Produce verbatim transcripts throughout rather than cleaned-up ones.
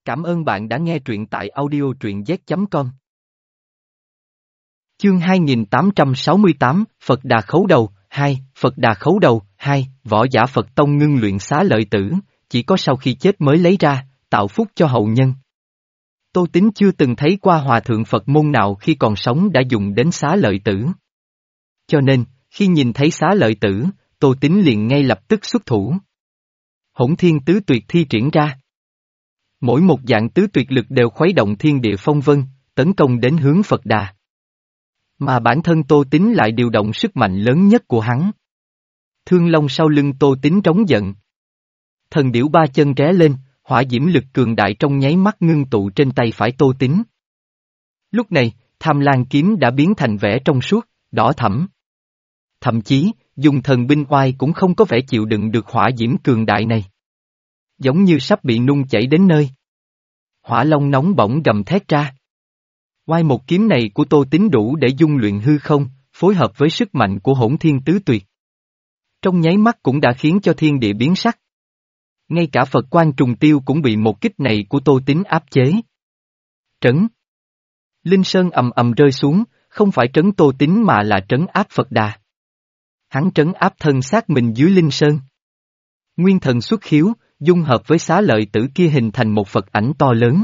Cảm ơn bạn đã nghe truyện tại audio truyện z chấm com. Chương hai nghìn tám trăm sáu mươi tám, Phật Đà Khấu Đầu, hai, Phật Đà Khấu Đầu, hai, võ giả Phật Tông ngưng luyện xá lợi tử, chỉ có sau khi chết mới lấy ra, tạo phúc cho hậu nhân. Tô Tín chưa từng thấy qua hòa thượng Phật môn nào khi còn sống đã dùng đến xá lợi tử. Cho nên, khi nhìn thấy xá lợi tử, Tô Tín liền ngay lập tức xuất thủ. Hỗn Thiên Tứ Tuyệt thi triển ra. Mỗi một dạng tứ tuyệt lực đều khuấy động thiên địa phong vân, tấn công đến hướng Phật Đà. Mà bản thân Tô Tín lại điều động sức mạnh lớn nhất của hắn. Thương Long sau lưng Tô Tín trống giận. Thần điểu ba chân ré lên, hỏa diễm lực cường đại trong nháy mắt ngưng tụ trên tay phải Tô Tín. Lúc này, Tham Lang kiếm đã biến thành vẻ trong suốt, đỏ thẫm. Thậm chí, dùng thần binh oai cũng không có vẻ chịu đựng được hỏa diễm cường đại này. Giống như sắp bị nung chảy đến nơi. Hỏa long nóng bỏng gầm thét ra. Oai một kiếm này của Tô Tín đủ để dung luyện hư không, phối hợp với sức mạnh của Hỗn Thiên Tứ Tuyệt. Trong nháy mắt cũng đã khiến cho thiên địa biến sắc. Ngay cả Phật Quan Trùng Tiêu cũng bị một kích này của Tô Tín áp chế. Trấn. Linh Sơn ầm ầm rơi xuống, không phải trấn Tô Tín mà là trấn áp Phật Đà. Hắn trấn áp thân xác mình dưới Linh Sơn. Nguyên thần xuất khiếu, dung hợp với xá lợi tử kia hình thành một Phật ảnh to lớn.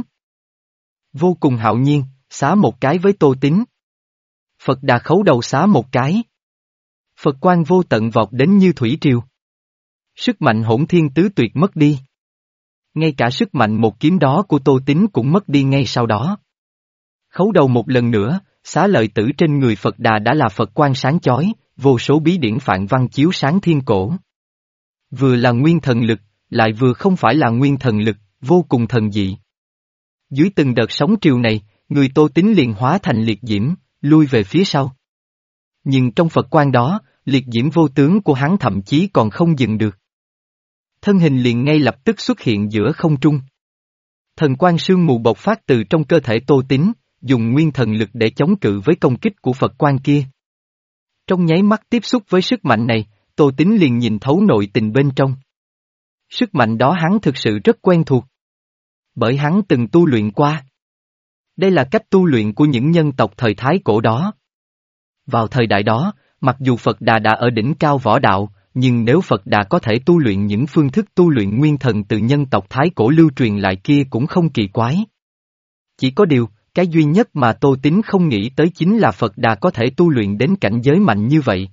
Vô cùng hạo nhiên, xá một cái với Tô Tín. Phật Đà Khấu Đầu xá một cái. Phật quang vô tận vọt đến như thủy triều. Sức mạnh Hỗn Thiên Tứ Tuyệt mất đi. Ngay cả sức mạnh một kiếm đó của Tô Tín cũng mất đi ngay sau đó. Khấu đầu một lần nữa, xá lợi tử trên người Phật Đà đã là Phật quang sáng chói, vô số bí điển phạn văn chiếu sáng thiên cổ. Vừa là nguyên thần lực, lại vừa không phải là nguyên thần lực, vô cùng thần dị. Dưới từng đợt sóng triều này, người Tô Tín liền hóa thành liệt diễm, lui về phía sau. Nhưng trong Phật quang đó, liệt diễm vô tướng của hắn thậm chí còn không dừng được. Thân hình liền ngay lập tức xuất hiện giữa không trung. Thần quang sương mù bộc phát từ trong cơ thể Tô Tín, dùng nguyên thần lực để chống cự với công kích của Phật quang kia. Trong nháy mắt tiếp xúc với sức mạnh này, Tô Tín liền nhìn thấu nội tình bên trong. Sức mạnh đó hắn thực sự rất quen thuộc. Bởi hắn từng tu luyện qua. Đây là cách tu luyện của những nhân tộc thời Thái cổ đó. Vào thời đại đó, mặc dù Phật Đà đã ở đỉnh cao võ đạo, nhưng nếu Phật Đà có thể tu luyện những phương thức tu luyện nguyên thần từ nhân tộc Thái cổ lưu truyền lại kia cũng không kỳ quái. Chỉ có điều, cái duy nhất mà Tô Tín không nghĩ tới chính là Phật Đà có thể tu luyện đến cảnh giới mạnh như vậy.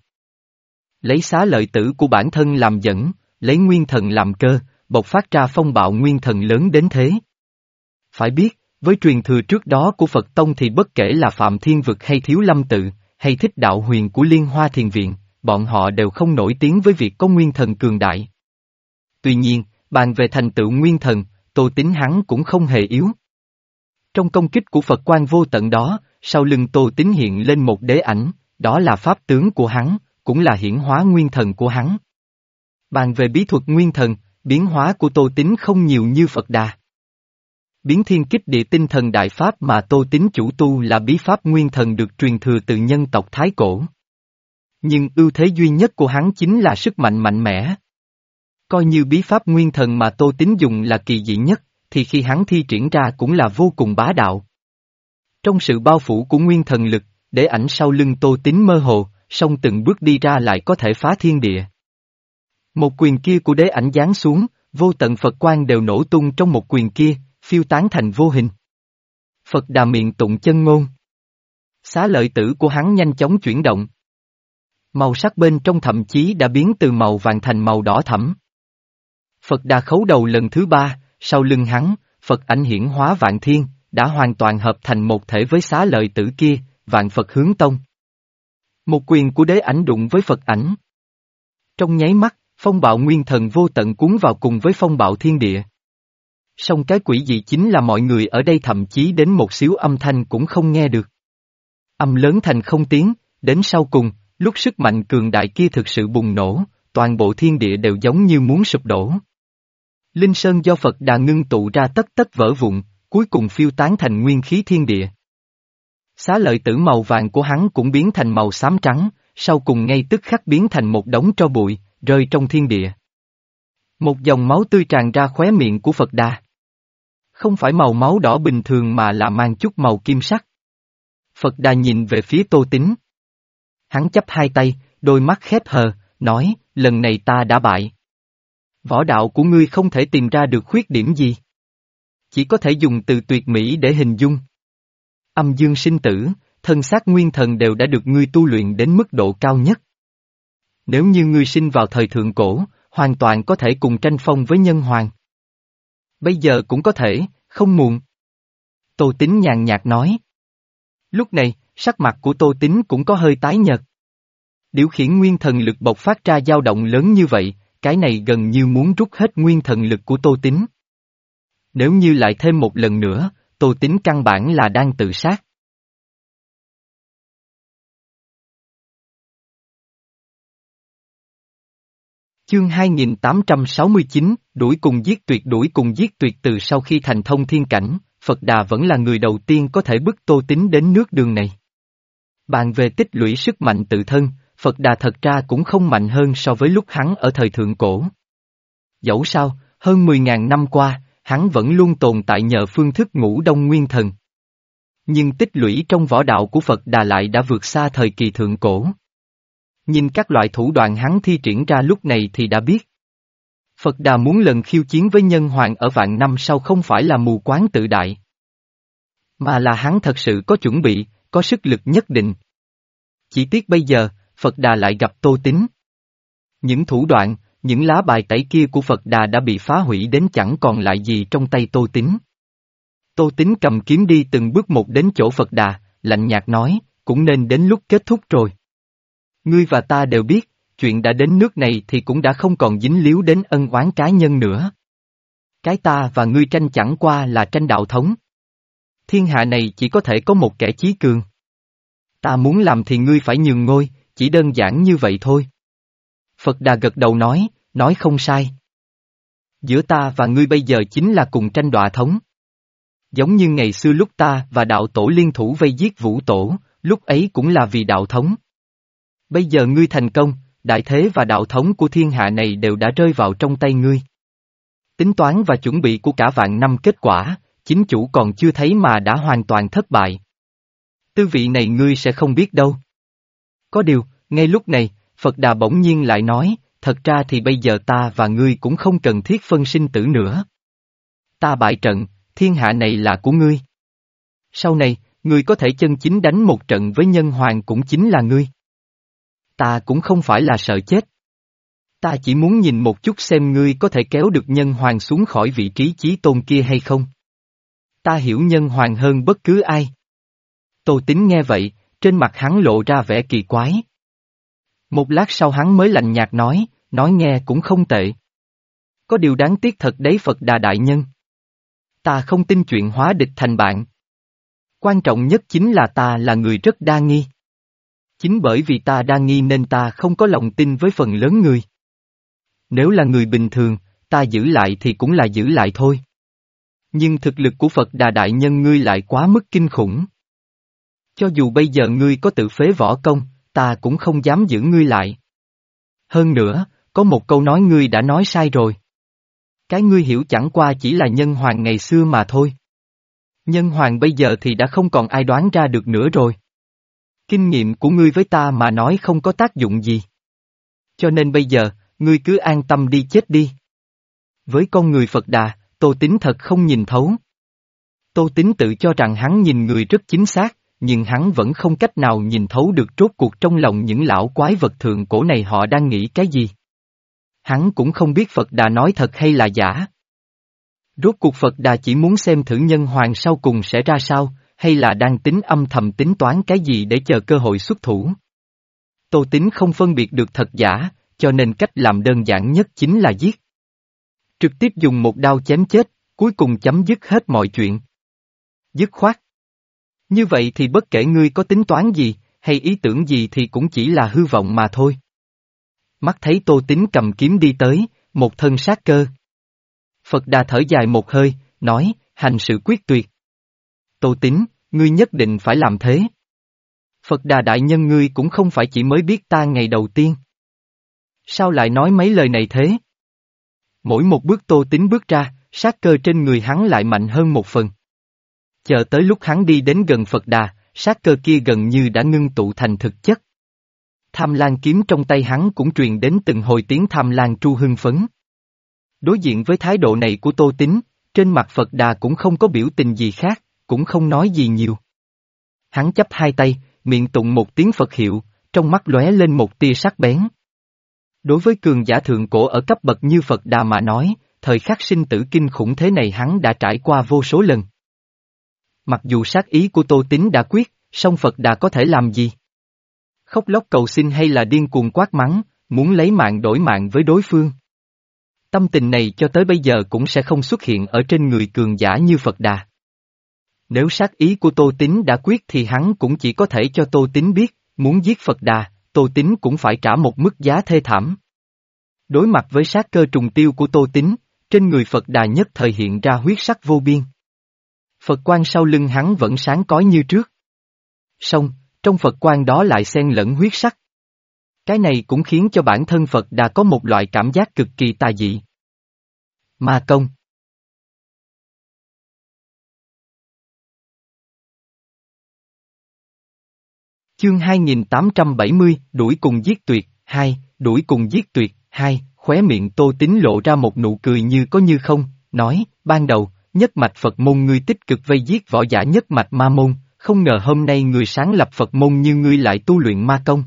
Lấy xá lợi tử của bản thân làm dẫn, lấy nguyên thần làm cơ, bộc phát ra phong bạo nguyên thần lớn đến thế. Phải biết, với truyền thừa trước đó của Phật Tông thì bất kể là Phạm Thiên Vực hay Thiếu Lâm Tự, hay Thích Đạo Huyền của Liên Hoa Thiền Viện, bọn họ đều không nổi tiếng với việc có nguyên thần cường đại. Tuy nhiên, bàn về thành tựu nguyên thần, Tô Tín hắn cũng không hề yếu. Trong công kích của Phật quang vô tận đó, sau lưng Tô Tín hiện lên một đế ảnh, đó là pháp tướng của hắn, cũng là hiển hóa nguyên thần của hắn. Bàn về bí thuật nguyên thần, biến hóa của Tô Tín không nhiều như Phật Đà. Biến thiên kích địa tinh thần đại pháp mà Tô Tín chủ tu là bí pháp nguyên thần được truyền thừa từ nhân tộc Thái cổ. Nhưng ưu thế duy nhất của hắn chính là sức mạnh mạnh mẽ. Coi như bí pháp nguyên thần mà Tô Tín dùng là kỳ dị nhất, thì khi hắn thi triển ra cũng là vô cùng bá đạo. Trong sự bao phủ của nguyên thần lực, để ảnh sau lưng Tô Tín mơ hồ, song từng bước đi ra lại có thể phá thiên địa. Một quyền kia của đế ảnh giáng xuống, vô tận Phật quang đều nổ tung trong một quyền kia, phiêu tán thành vô hình. Phật Đà miệng tụng chân ngôn. Xá lợi tử của hắn nhanh chóng chuyển động. Màu sắc bên trong thậm chí đã biến từ màu vàng thành màu đỏ thẫm. Phật Đà Khấu Đầu lần thứ ba, sau lưng hắn, Phật ảnh hiển hóa vạn thiên, đã hoàn toàn hợp thành một thể với xá lợi tử kia, vạn Phật hướng tông. Một quyền của đế ảnh đụng với Phật ảnh. Trong nháy mắt, phong bạo nguyên thần vô tận cuốn vào cùng với phong bạo thiên địa. Song cái quỷ dị chính là mọi người ở đây thậm chí đến một xíu âm thanh cũng không nghe được. Âm lớn thành không tiếng, đến sau cùng, lúc sức mạnh cường đại kia thực sự bùng nổ, toàn bộ thiên địa đều giống như muốn sụp đổ. Linh Sơn do Phật Đà ngưng tụ ra tất tất vỡ vụn, cuối cùng phiêu tán thành nguyên khí thiên địa. Xá lợi tử màu vàng của hắn cũng biến thành màu xám trắng, sau cùng ngay tức khắc biến thành một đống tro bụi, rơi trong thiên địa. Một dòng máu tươi tràn ra khóe miệng của Phật Đà. Không phải màu máu đỏ bình thường mà là mang chút màu kim sắc. Phật Đà nhìn về phía Tô Tín. Hắn chắp hai tay, đôi mắt khép hờ, nói, lần này ta đã bại. Võ đạo của ngươi không thể tìm ra được khuyết điểm gì. Chỉ có thể dùng từ tuyệt mỹ để hình dung. Âm dương sinh tử, thân xác nguyên thần đều đã được ngươi tu luyện đến mức độ cao nhất. Nếu như ngươi sinh vào thời thượng cổ, hoàn toàn có thể cùng tranh phong với nhân hoàng. Bây giờ cũng có thể, không muộn. Tô Tín nhàn nhạt nói. Lúc này, sắc mặt của Tô Tín cũng có hơi tái nhợt. Điều khiển nguyên thần lực bộc phát ra dao động lớn như vậy, cái này gần như muốn rút hết nguyên thần lực của Tô Tín. Nếu như lại thêm một lần nữa, Tô Tín căn bản là đang tự sát. Chương hai nghìn tám trăm sáu mươi chín, đuổi cùng giết tuyệt đuổi cùng giết tuyệt từ sau khi thành thông thiên cảnh, Phật Đà vẫn là người đầu tiên có thể bức Tô Tín đến nước đường này. Bàn về tích lũy sức mạnh tự thân, Phật Đà thật ra cũng không mạnh hơn so với lúc hắn ở thời thượng cổ. Dẫu sao, hơn mười ngàn năm qua, hắn vẫn luôn tồn tại nhờ phương thức ngũ đông nguyên thần. Nhưng tích lũy trong võ đạo của Phật Đà lại đã vượt xa thời kỳ thượng cổ. Nhìn các loại thủ đoạn hắn thi triển ra lúc này thì đã biết. Phật Đà muốn lần khiêu chiến với nhân hoàng ở vạn năm sau không phải là mù quáng tự đại. Mà là hắn thật sự có chuẩn bị, có sức lực nhất định. Chỉ tiếc bây giờ, Phật Đà lại gặp Tô Tín. Những thủ đoạn, những lá bài tẩy kia của Phật Đà đã bị phá hủy đến chẳng còn lại gì trong tay Tô Tín. Tô Tín cầm kiếm đi từng bước một đến chỗ Phật Đà, lạnh nhạt nói, cũng nên đến lúc kết thúc rồi. Ngươi và ta đều biết, chuyện đã đến nước này thì cũng đã không còn dính líu đến ân oán cá nhân nữa. Cái ta và ngươi tranh chẳng qua là tranh đạo thống. Thiên hạ này chỉ có thể có một kẻ chí cường. Ta muốn làm thì ngươi phải nhường ngôi, chỉ đơn giản như vậy thôi. Phật Đà gật đầu nói, nói không sai. Giữa ta và ngươi bây giờ chính là cùng tranh đọa thống. Giống như ngày xưa lúc ta và đạo tổ liên thủ vây giết Vũ Tổ, lúc ấy cũng là vì đạo thống. Bây giờ ngươi thành công, đại thế và đạo thống của thiên hạ này đều đã rơi vào trong tay ngươi. Tính toán và chuẩn bị của cả vạn năm kết quả, chính chủ còn chưa thấy mà đã hoàn toàn thất bại. Tư vị này ngươi sẽ không biết đâu. Có điều, ngay lúc này, Phật Đà bỗng nhiên lại nói, thật ra thì bây giờ ta và ngươi cũng không cần thiết phân sinh tử nữa. Ta bại trận, thiên hạ này là của ngươi. Sau này, ngươi có thể chân chính đánh một trận với nhân hoàng cũng chính là ngươi. Ta cũng không phải là sợ chết. Ta chỉ muốn nhìn một chút xem ngươi có thể kéo được nhân hoàng xuống khỏi vị trí chí tôn kia hay không. Ta hiểu nhân hoàng hơn bất cứ ai. Tô Tín nghe vậy, trên mặt hắn lộ ra vẻ kỳ quái. Một lát sau hắn mới lạnh nhạt nói, nói nghe cũng không tệ. Có điều đáng tiếc thật đấy Phật Đà đại nhân. Ta không tin chuyện hóa địch thành bạn. Quan trọng nhất chính là ta là người rất đa nghi. Chính bởi vì ta đa nghi nên ta không có lòng tin với phần lớn người. Nếu là người bình thường, ta giữ lại thì cũng là giữ lại thôi. Nhưng thực lực của Phật Đà đại nhân ngươi lại quá mức kinh khủng. Cho dù bây giờ ngươi có tự phế võ công, ta cũng không dám giữ ngươi lại. Hơn nữa, có một câu nói ngươi đã nói sai rồi. Cái ngươi hiểu chẳng qua chỉ là nhân hoàng ngày xưa mà thôi. Nhân hoàng bây giờ thì đã không còn ai đoán ra được nữa rồi. Kinh nghiệm của ngươi với ta mà nói không có tác dụng gì. Cho nên bây giờ, ngươi cứ an tâm đi chết đi. Với con người Phật Đà, Tô Tín thật không nhìn thấu. Tô Tín tự cho rằng hắn nhìn người rất chính xác, nhưng hắn vẫn không cách nào nhìn thấu được rốt cuộc trong lòng những lão quái vật thượng cổ này họ đang nghĩ cái gì. Hắn cũng không biết Phật Đà nói thật hay là giả. Rốt cuộc Phật Đà chỉ muốn xem thử nhân hoàng sau cùng sẽ ra sao, hay là đang tính âm thầm tính toán cái gì để chờ cơ hội xuất thủ. Tô Tín không phân biệt được thật giả, cho nên cách làm đơn giản nhất chính là giết. Trực tiếp dùng một đao chém chết, cuối cùng chấm dứt hết mọi chuyện. Dứt khoát. Như vậy thì bất kể ngươi có tính toán gì, hay ý tưởng gì thì cũng chỉ là hư vọng mà thôi. Mắt thấy Tô Tín cầm kiếm đi tới, một thân sát cơ. Phật Đà thở dài một hơi, nói, hành sự quyết tuyệt. Tô Tín, ngươi nhất định phải làm thế. Phật Đà đại nhân ngươi cũng không phải chỉ mới biết ta ngày đầu tiên. Sao lại nói mấy lời này thế? Mỗi một bước Tô Tín bước ra, sát cơ trên người hắn lại mạnh hơn một phần. Chờ tới lúc hắn đi đến gần Phật Đà, sát cơ kia gần như đã ngưng tụ thành thực chất. Tham Lang kiếm trong tay hắn cũng truyền đến từng hồi tiếng Tham Lang tru hưng phấn. Đối diện với thái độ này của Tô Tín, trên mặt Phật Đà cũng không có biểu tình gì khác, cũng không nói gì nhiều. Hắn chắp hai tay, miệng tụng một tiếng Phật hiệu, trong mắt lóe lên một tia sắc bén. Đối với cường giả thượng cổ ở cấp bậc như Phật Đà mà nói, thời khắc sinh tử kinh khủng thế này hắn đã trải qua vô số lần. Mặc dù sát ý của Tô Tín đã quyết, song Phật Đà có thể làm gì? Khóc lóc cầu xin hay là điên cuồng quát mắng, muốn lấy mạng đổi mạng với đối phương? Tâm tình này cho tới bây giờ cũng sẽ không xuất hiện ở trên người cường giả như Phật Đà. Nếu sát ý của Tô Tín đã quyết thì hắn cũng chỉ có thể cho Tô Tín biết, muốn giết Phật Đà, Tô Tín cũng phải trả một mức giá thê thảm. Đối mặt với sát cơ trùng tiêu của Tô Tín, trên người Phật Đà nhất thời hiện ra huyết sắc vô biên. Phật quang sau lưng hắn vẫn sáng cói như trước. Song, trong Phật quang đó lại xen lẫn huyết sắc. Cái này cũng khiến cho bản thân Phật Đà có một loại cảm giác cực kỳ tà dị. Ma công. Chương hai nghìn tám trăm bảy mươi, đuổi cùng giết tuyệt, hai, đuổi cùng giết tuyệt, hai, khóe miệng Tô Tín lộ ra một nụ cười như có như không, nói, ban đầu, nhất mạch Phật môn ngươi tích cực vây giết võ giả nhất mạch ma môn, không ngờ hôm nay người sáng lập Phật môn như ngươi lại tu luyện ma công.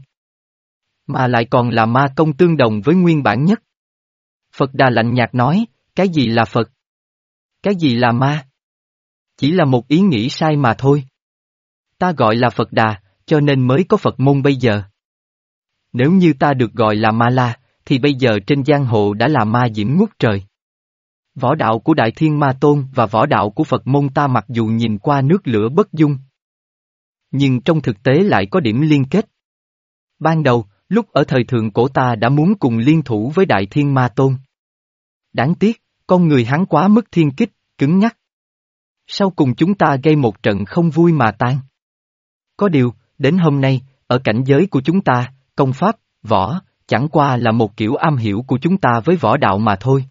Mà lại còn là ma công tương đồng với nguyên bản nhất. Phật Đà lạnh nhạt nói, cái gì là Phật? Cái gì là ma? Chỉ là một ý nghĩ sai mà thôi. Ta gọi là Phật Đà, cho nên mới có Phật môn bây giờ. Nếu như ta được gọi là Ma La, thì bây giờ trên giang hồ đã là ma diễm ngút trời. Võ đạo của Đại Thiên Ma Tôn và võ đạo của Phật môn ta mặc dù nhìn qua nước lửa bất dung, nhưng trong thực tế lại có điểm liên kết. Ban đầu, lúc ở thời thượng cổ ta đã muốn cùng liên thủ với Đại Thiên Ma Tôn. Đáng tiếc, con người hắn quá mức thiên kích, cứng nhắc. Sau cùng chúng ta gây một trận không vui mà tan. Có điều, đến hôm nay, ở cảnh giới của chúng ta, công pháp, võ, chẳng qua là một kiểu am hiểu của chúng ta với võ đạo mà thôi.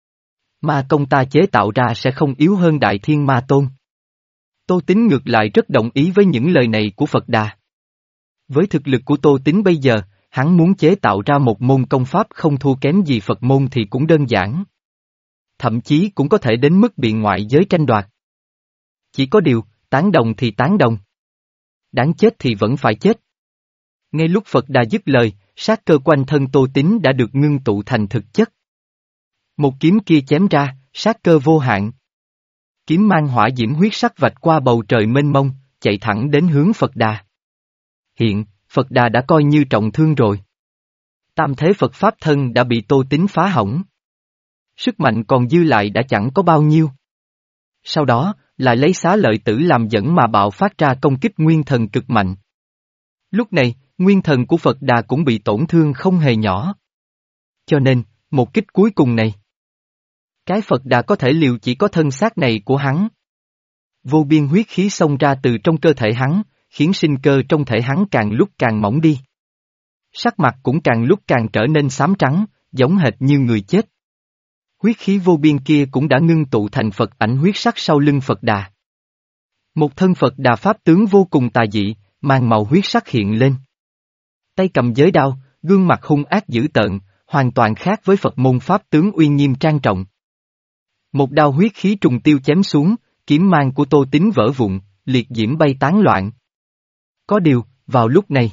Ma công ta chế tạo ra sẽ không yếu hơn Đại Thiên Ma Tôn. Tô Tín ngược lại rất đồng ý với những lời này của Phật Đà. Với thực lực của Tô Tín bây giờ, hắn muốn chế tạo ra một môn công pháp không thua kém gì Phật môn thì cũng đơn giản. Thậm chí cũng có thể đến mức bị ngoại giới tranh đoạt. Chỉ có điều, tán đồng thì tán đồng. Đáng chết thì vẫn phải chết. Ngay lúc Phật Đà dứt lời, sát cơ quanh thân Tô Tín đã được ngưng tụ thành thực chất. Một kiếm kia chém ra, sát cơ vô hạn. Kiếm mang hỏa diễm huyết sắc vạch qua bầu trời mênh mông, chạy thẳng đến hướng Phật Đà. Hiện, Phật Đà đã coi như trọng thương rồi. Tam thế Phật Pháp thân đã bị Tô Tín phá hỏng. Sức mạnh còn dư lại đã chẳng có bao nhiêu. Sau đó, lại lấy xá lợi tử làm dẫn mà bạo phát ra công kích nguyên thần cực mạnh. Lúc này, nguyên thần của Phật Đà cũng bị tổn thương không hề nhỏ. Cho nên, một kích cuối cùng này, cái Phật Đà có thể liều chỉ có thân xác này của hắn. Vô biên huyết khí xông ra từ trong cơ thể hắn, khiến sinh cơ trong thể hắn càng lúc càng mỏng đi. Sắc mặt cũng càng lúc càng trở nên xám trắng, giống hệt như người chết. Huyết khí vô biên kia cũng đã ngưng tụ thành Phật ảnh huyết sắc sau lưng Phật Đà. Một thân Phật Đà pháp tướng vô cùng tà dị, mang màu huyết sắc hiện lên. Tay cầm giới đao, gương mặt hung ác dữ tợn, hoàn toàn khác với Phật môn pháp tướng uy nghiêm trang trọng. Một đao huyết khí trùng tiêu chém xuống, kiếm mang của Tô Tín vỡ vụn, liệt diễm bay tán loạn. Có điều, vào lúc này,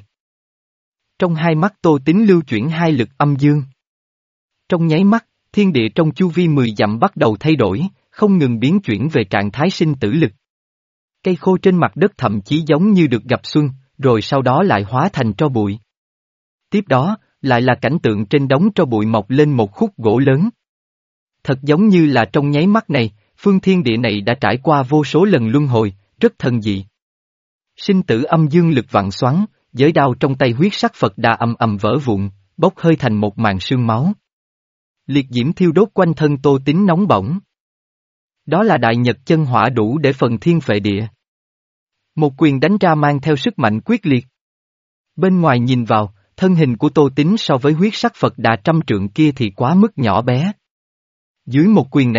trong hai mắt Tô Tín lưu chuyển hai lực âm dương. Trong nháy mắt, thiên địa trong chu vi mười dặm bắt đầu thay đổi, không ngừng biến chuyển về trạng thái sinh tử lực. Cây khô trên mặt đất thậm chí giống như được gặp xuân, rồi sau đó lại hóa thành tro bụi. Tiếp đó, lại là cảnh tượng trên đống tro bụi mọc lên một khúc gỗ lớn. Thật giống như là trong nháy mắt này, phương thiên địa này đã trải qua vô số lần luân hồi, rất thần dị. Sinh tử âm dương lực vạn xoắn, giới đao trong tay huyết sắc Phật Đà ầm ầm vỡ vụn, bốc hơi thành một màn sương máu. Liệt diễm thiêu đốt quanh thân Tô Tín nóng bỏng. Đó là đại nhật chân hỏa đủ để phần thiên phệ địa. Một quyền đánh ra mang theo sức mạnh quyết liệt. Bên ngoài nhìn vào, thân hình của Tô Tín so với huyết sắc Phật Đà trăm trượng kia thì quá mức nhỏ bé. Dưới một quyền này,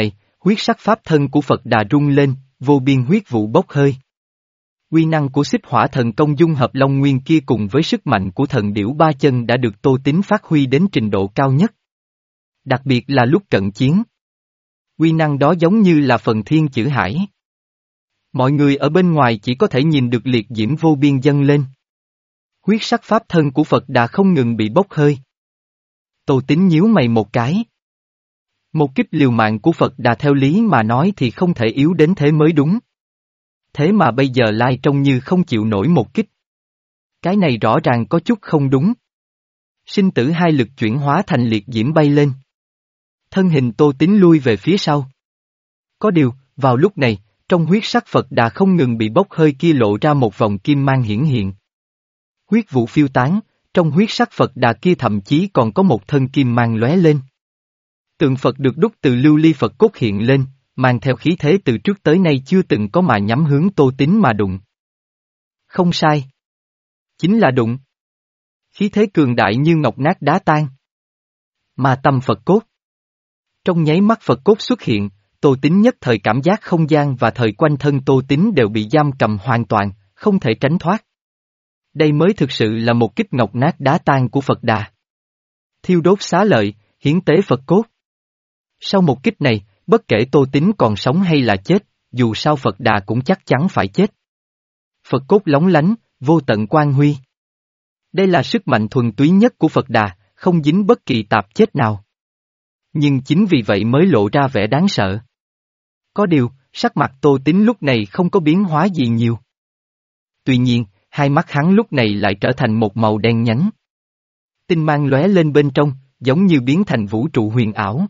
Huyết sắc pháp thân của Phật Đà rung lên, vô biên huyết vụ bốc hơi. Uy năng của xích hỏa thần công dung hợp Long Nguyên kia cùng với sức mạnh của thần điểu ba chân đã được Tô Tín phát huy đến trình độ cao nhất. Đặc biệt là lúc cận chiến. Uy năng đó giống như là phần thiên chữ hải. Mọi người ở bên ngoài chỉ có thể nhìn được liệt diễm vô biên dâng lên. Huyết sắc pháp thân của Phật Đà không ngừng bị bốc hơi. Tô Tín nhíu mày một cái. Một kích liều mạng của Phật Đà theo lý mà nói thì không thể yếu đến thế mới đúng. Thế mà bây giờ lai trông như không chịu nổi một kích. Cái này rõ ràng có chút không đúng. Sinh tử hai lực chuyển hóa thành liệt diễm bay lên. Thân hình Tô Tín lui về phía sau. Có điều, vào lúc này, trong huyết sắc Phật Đà không ngừng bị bốc hơi kia lộ ra một vòng kim mang hiển hiện. Huyết vụ phiêu tán, trong huyết sắc Phật Đà kia thậm chí còn có một thân kim mang lóe lên. Tượng Phật được đúc từ lưu ly Phật cốt hiện lên, mang theo khí thế từ trước tới nay chưa từng có mà nhắm hướng Tô Tín mà đụng. Không sai. Chính là đụng. Khí thế cường đại như ngọc nát đá tan. Mà tâm Phật cốt. Trong nháy mắt Phật cốt xuất hiện, Tô Tín nhất thời cảm giác không gian và thời quanh thân Tô Tín đều bị giam cầm hoàn toàn, không thể tránh thoát. Đây mới thực sự là một kích ngọc nát đá tan của Phật Đà. Thiêu đốt xá lợi, hiến tế Phật cốt. Sau một kích này, bất kể Tô Tín còn sống hay là chết, dù sao Phật Đà cũng chắc chắn phải chết. Phật cốt lóng lánh, vô tận quang huy. Đây là sức mạnh thuần túy nhất của Phật Đà, không dính bất kỳ tạp chất nào. Nhưng chính vì vậy mới lộ ra vẻ đáng sợ. Có điều, sắc mặt Tô Tín lúc này không có biến hóa gì nhiều. Tuy nhiên, hai mắt hắn lúc này lại trở thành một màu đen nhánh. Tinh mang lóe lên bên trong, giống như biến thành vũ trụ huyền ảo.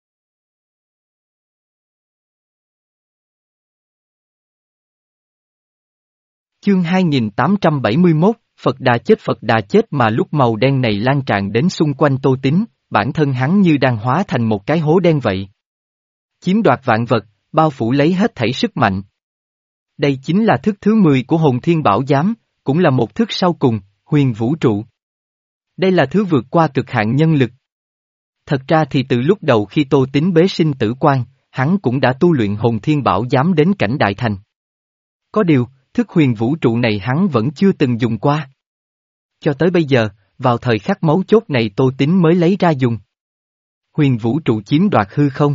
Chương hai nghìn tám trăm bảy mươi mốt, Phật Đà chết Phật Đà chết mà lúc màu đen này lan tràn đến xung quanh Tô Tín, bản thân hắn như đang hóa thành một cái hố đen vậy. Chiếm đoạt vạn vật, bao phủ lấy hết thảy sức mạnh. Đây chính là thức thứ mười của Hồn Thiên Bảo Giám, cũng là một thức sau cùng, huyền vũ trụ. Đây là thứ vượt qua cực hạn nhân lực. Thật ra thì từ lúc đầu khi Tô Tín bế sinh tử quan, hắn cũng đã tu luyện Hồn Thiên Bảo Giám đến cảnh đại thành. Có điều, thức huyền vũ trụ này hắn vẫn chưa từng dùng qua. Cho tới bây giờ, vào thời khắc mấu chốt này Tô Tín mới lấy ra dùng. Huyền vũ trụ chiếm đoạt hư không.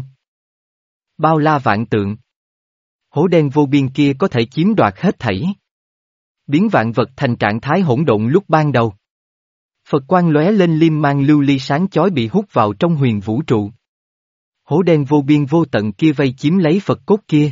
Bao la vạn tượng. Hố đen vô biên kia có thể chiếm đoạt hết thảy. Biến vạn vật thành trạng thái hỗn độn lúc ban đầu. Phật quang lóe lên liêm mang lưu ly sáng chói bị hút vào trong huyền vũ trụ. Hố đen vô biên vô tận kia vây chiếm lấy Phật cốt kia.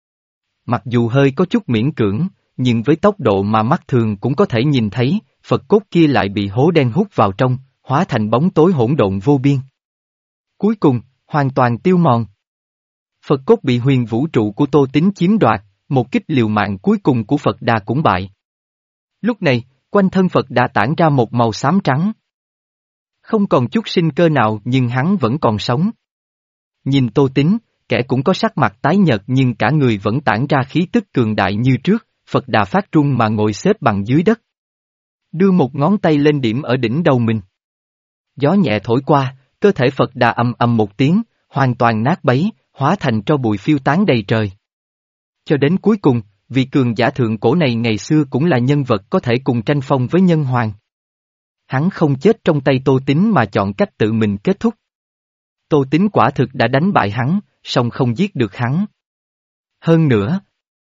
Mặc dù hơi có chút miễn cưỡng, nhưng với tốc độ mà mắt thường cũng có thể nhìn thấy, Phật cốt kia lại bị hố đen hút vào trong, hóa thành bóng tối hỗn độn vô biên. Cuối cùng, hoàn toàn tiêu mòn. Phật cốt bị huyền vũ trụ của Tô Tín chiếm đoạt, một kích liều mạng cuối cùng của Phật Đà cũng bại. Lúc này, quanh thân Phật Đà tản ra một màu xám trắng. Không còn chút sinh cơ nào nhưng hắn vẫn còn sống. Nhìn Tô Tín, kẻ cũng có sắc mặt tái nhợt nhưng cả người vẫn tản ra khí tức cường đại như trước, Phật Đà phát run mà ngồi xếp bằng dưới đất. Đưa một ngón tay lên điểm ở đỉnh đầu mình. Gió nhẹ thổi qua, cơ thể Phật Đà ầm ầm một tiếng, hoàn toàn nát bấy, hóa thành tro bụi phiêu tán đầy trời. Cho đến cuối cùng, vị cường giả thượng cổ này ngày xưa cũng là nhân vật có thể cùng tranh phong với nhân hoàng. Hắn không chết trong tay Tô Tín mà chọn cách tự mình kết thúc. Tô Tín quả thực đã đánh bại hắn, song không giết được hắn. Hơn nữa,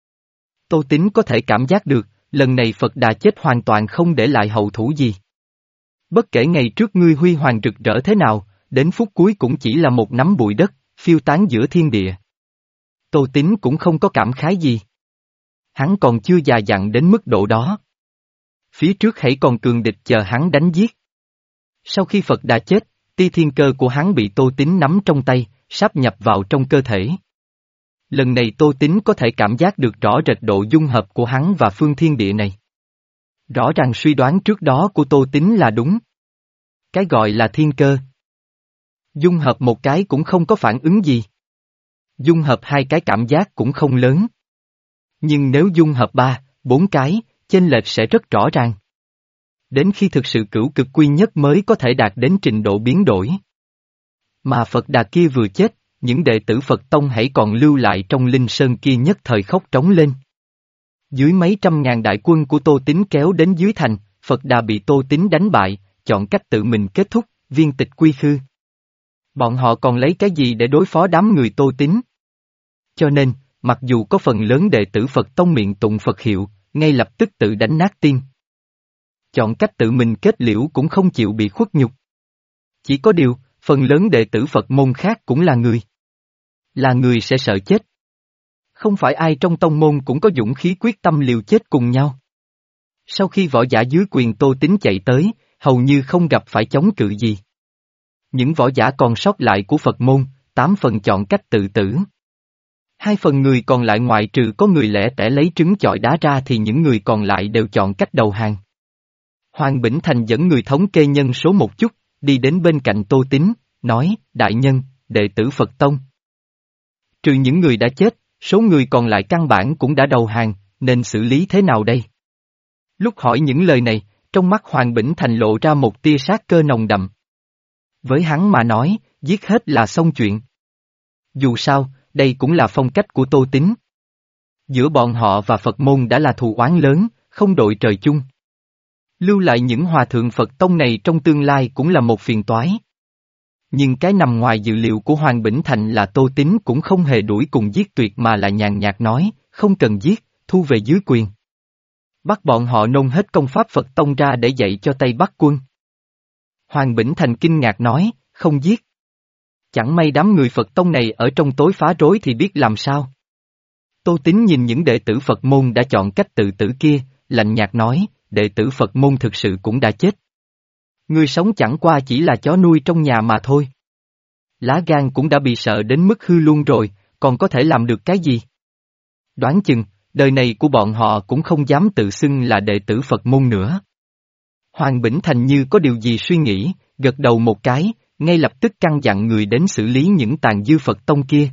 Tô Tín có thể cảm giác được, lần này Phật Đà chết hoàn toàn không để lại hậu thủ gì. Bất kể ngày trước ngươi huy hoàng rực rỡ thế nào, đến phút cuối cũng chỉ là một nắm bụi đất, phiêu tán giữa thiên địa. Tô Tín cũng không có cảm khái gì. Hắn còn chưa già dặn đến mức độ đó. Phía trước hãy còn cường địch chờ hắn đánh giết. Sau khi Phật Đà chết, tia thiên cơ của hắn bị Tô Tín nắm trong tay, sáp nhập vào trong cơ thể. Lần này Tô Tín có thể cảm giác được rõ rệt độ dung hợp của hắn và phương thiên địa này. Rõ ràng suy đoán trước đó của Tô Tín là đúng. Cái gọi là thiên cơ. Dung hợp một cái cũng không có phản ứng gì. Dung hợp hai cái cảm giác cũng không lớn. Nhưng nếu dung hợp ba, bốn cái, chênh lệch sẽ rất rõ ràng. Đến khi thực sự cửu cực quy nhất mới có thể đạt đến trình độ biến đổi. Mà Phật Đà kia vừa chết, những đệ tử Phật Tông hãy còn lưu lại trong Linh Sơn kia nhất thời khóc trống lên. Dưới mấy trăm ngàn đại quân của Tô Tín kéo đến dưới thành, Phật Đà bị Tô Tín đánh bại, chọn cách tự mình kết thúc, viên tịch quy khư. Bọn họ còn lấy cái gì để đối phó đám người Tô Tín? Cho nên, mặc dù có phần lớn đệ tử Phật Tông miệng tụng Phật hiệu, ngay lập tức tự đánh nát tiên. Chọn cách tự mình kết liễu cũng không chịu bị khuất nhục. Chỉ có điều, phần lớn đệ tử Phật môn khác cũng là người. Là người sẽ sợ chết. Không phải ai trong tông môn cũng có dũng khí quyết tâm liều chết cùng nhau. Sau khi võ giả dưới quyền Tô Tín chạy tới, hầu như không gặp phải chống cự gì. Những võ giả còn sót lại của Phật môn, tám phần chọn cách tự tử. Hai phần người còn lại ngoại trừ có người lẻ tẻ lấy trứng chọi đá ra thì những người còn lại đều chọn cách đầu hàng. Hoàng Bỉnh Thành dẫn người thống kê nhân số một chút, đi đến bên cạnh Tô Tín, nói, đại nhân, đệ tử Phật Tông. Trừ những người đã chết, số người còn lại căn bản cũng đã đầu hàng, nên xử lý thế nào đây? Lúc hỏi những lời này, trong mắt Hoàng Bỉnh Thành lộ ra một tia sát cơ nồng đậm. Với hắn mà nói, giết hết là xong chuyện. Dù sao, đây cũng là phong cách của Tô Tín. Giữa bọn họ và Phật môn đã là thù oán lớn, không đội trời chung. Lưu lại những hòa thượng Phật Tông này trong tương lai cũng là một phiền toái. Nhưng cái nằm ngoài dự liệu của Hoàng Bỉnh Thành là Tô Tín cũng không hề đuổi cùng giết tuyệt mà là nhàn nhạt nói, không cần giết, thu về dưới quyền. Bắt bọn họ nôn hết công pháp Phật Tông ra để dạy cho Tây Bắc quân. Hoàng Bỉnh Thành kinh ngạc nói, không giết. Chẳng may đám người Phật Tông này ở trong tối phá rối thì biết làm sao. Tô Tín nhìn những đệ tử Phật môn đã chọn cách tự tử kia, lạnh nhạt nói, đệ tử Phật môn thực sự cũng đã chết. Người sống chẳng qua chỉ là chó nuôi trong nhà mà thôi. Lá gan cũng đã bị sợ đến mức hư luôn rồi, còn có thể làm được cái gì? Đoán chừng, đời này của bọn họ cũng không dám tự xưng là đệ tử Phật môn nữa. Hoàng Bỉnh Thành như có điều gì suy nghĩ, gật đầu một cái, ngay lập tức căn dặn người đến xử lý những tàn dư Phật Tông kia.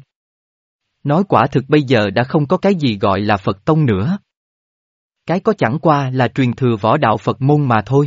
Nói quả thực bây giờ đã không có cái gì gọi là Phật Tông nữa. Cái có chẳng qua là truyền thừa võ đạo Phật môn mà thôi.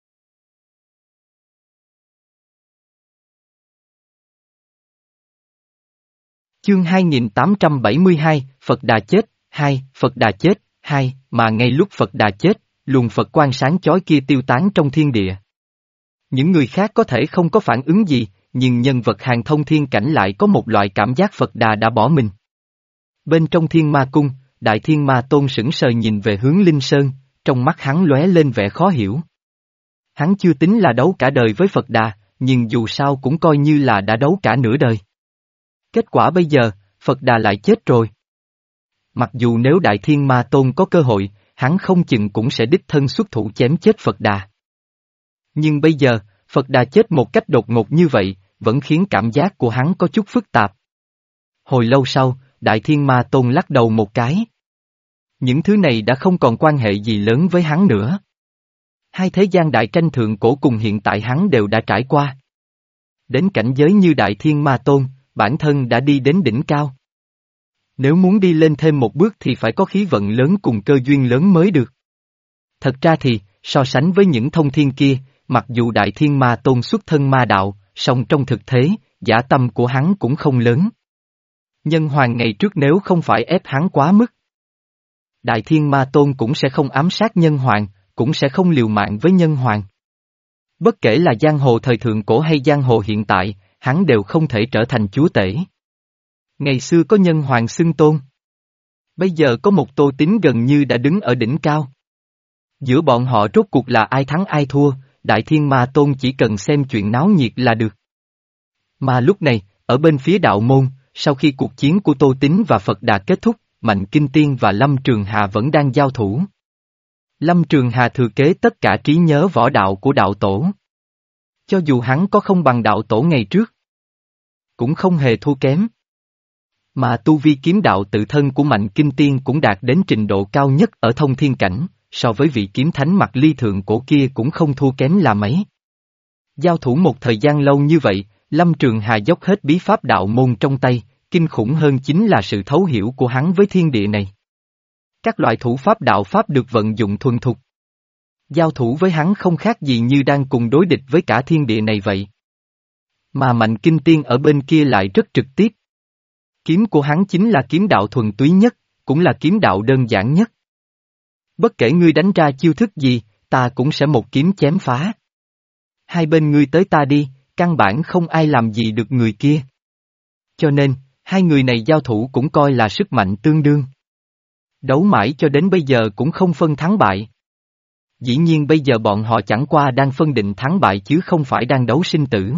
Chương hai nghìn tám trăm bảy mươi hai, Phật Đà chết, hai, Phật Đà chết, hai, mà ngay lúc Phật Đà chết, luồng Phật quang sáng chói kia tiêu tán trong thiên địa. Những người khác có thể không có phản ứng gì, nhưng nhân vật hàng thông thiên cảnh lại có một loại cảm giác Phật Đà đã bỏ mình. Bên trong Thiên Ma Cung, Đại Thiên Ma Tôn sững sờ nhìn về hướng Linh Sơn, trong mắt hắn lóe lên vẻ khó hiểu. Hắn chưa tính là đấu cả đời với Phật Đà, nhưng dù sao cũng coi như là đã đấu cả nửa đời. Kết quả bây giờ, Phật Đà lại chết rồi. Mặc dù nếu Đại Thiên Ma Tôn có cơ hội, hắn không chừng cũng sẽ đích thân xuất thủ chém chết Phật Đà. Nhưng bây giờ, Phật Đà chết một cách đột ngột như vậy, vẫn khiến cảm giác của hắn có chút phức tạp. Hồi lâu sau, Đại Thiên Ma Tôn lắc đầu một cái. Những thứ này đã không còn quan hệ gì lớn với hắn nữa. Hai thế gian đại tranh thượng cổ cùng hiện tại hắn đều đã trải qua. Đến cảnh giới như Đại Thiên Ma Tôn, bản thân đã đi đến đỉnh cao. Nếu muốn đi lên thêm một bước thì phải có khí vận lớn cùng cơ duyên lớn mới được. Thật ra thì, so sánh với những thông thiên kia, mặc dù Đại Thiên Ma Tôn xuất thân ma đạo, song trong thực thế, dã tâm của hắn cũng không lớn. Nhân hoàng ngày trước nếu không phải ép hắn quá mức, Đại Thiên Ma Tôn cũng sẽ không ám sát nhân hoàng, cũng sẽ không liều mạng với nhân hoàng. Bất kể là giang hồ thời thượng cổ hay giang hồ hiện tại, hắn đều không thể trở thành chúa tể. Ngày xưa có nhân hoàng xưng tôn. Bây giờ có một Tô Tín gần như đã đứng ở đỉnh cao. Giữa bọn họ rốt cuộc là ai thắng ai thua, Đại Thiên Ma Tôn chỉ cần xem chuyện náo nhiệt là được. Mà lúc này, ở bên phía đạo môn, sau khi cuộc chiến của Tô Tín và Phật Đà kết thúc, Mạnh Kinh Tiên và Lâm Trường Hà vẫn đang giao thủ. Lâm Trường Hà thừa kế tất cả trí nhớ võ đạo của đạo tổ. Cho dù hắn có không bằng đạo tổ ngày trước, cũng không hề thua kém. Mà tu vi kiếm đạo tự thân của Mạnh Kinh Tiên cũng đạt đến trình độ cao nhất ở thông thiên cảnh, so với vị kiếm thánh mặt ly thượng cổ kia cũng không thua kém là mấy. Giao thủ một thời gian lâu như vậy, Lâm Trường Hà dốc hết bí pháp đạo môn trong tay, kinh khủng hơn chính là sự thấu hiểu của hắn với thiên địa này. Các loại thủ pháp đạo pháp được vận dụng thuần thục. Giao thủ với hắn không khác gì như đang cùng đối địch với cả thiên địa này vậy. Mà Mạnh Kinh Tiên ở bên kia lại rất trực tiếp, Kiếm của hắn chính là kiếm đạo thuần túy nhất, cũng là kiếm đạo đơn giản nhất. Bất kể ngươi đánh ra chiêu thức gì, ta cũng sẽ một kiếm chém phá. Hai bên ngươi tới ta đi, căn bản không ai làm gì được người kia. Cho nên, hai người này giao thủ cũng coi là sức mạnh tương đương. Đấu mãi cho đến bây giờ cũng không phân thắng bại. Dĩ nhiên bây giờ bọn họ chẳng qua đang phân định thắng bại chứ không phải đang đấu sinh tử.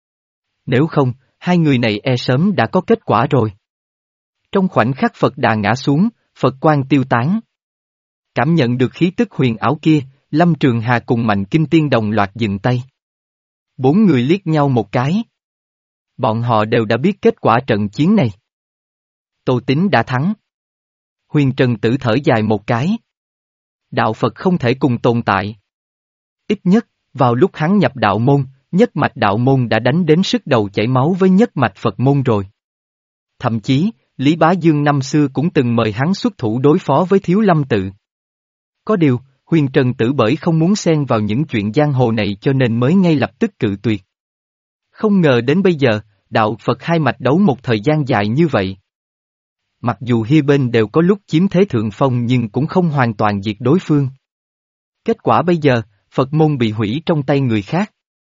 Nếu không, hai người này e sớm đã có kết quả rồi. Trong khoảnh khắc Phật Đà ngã xuống, Phật quang tiêu tán. Cảm nhận được khí tức huyền ảo kia, Lâm Trường Hà cùng Mạnh Kinh Tiên đồng loạt dừng tay. Bốn người liếc nhau một cái. Bọn họ đều đã biết kết quả trận chiến này. Tô Tín đã thắng. Huyền Trần Tử thở dài một cái. Đạo Phật không thể cùng tồn tại. Ít nhất, vào lúc hắn nhập đạo môn, nhất mạch đạo môn đã đánh đến sức đầu chảy máu với nhất mạch Phật môn rồi. Thậm chí, Lý Bá Dương năm xưa cũng từng mời hắn xuất thủ đối phó với Thiếu Lâm Tự. Có điều, Huyền Trần Tử bởi không muốn xen vào những chuyện giang hồ này cho nên mới ngay lập tức cự tuyệt. Không ngờ đến bây giờ, đạo Phật hai mạch đấu một thời gian dài như vậy. Mặc dù hai bên đều có lúc chiếm thế thượng phong nhưng cũng không hoàn toàn diệt đối phương. Kết quả bây giờ, Phật môn bị hủy trong tay người khác.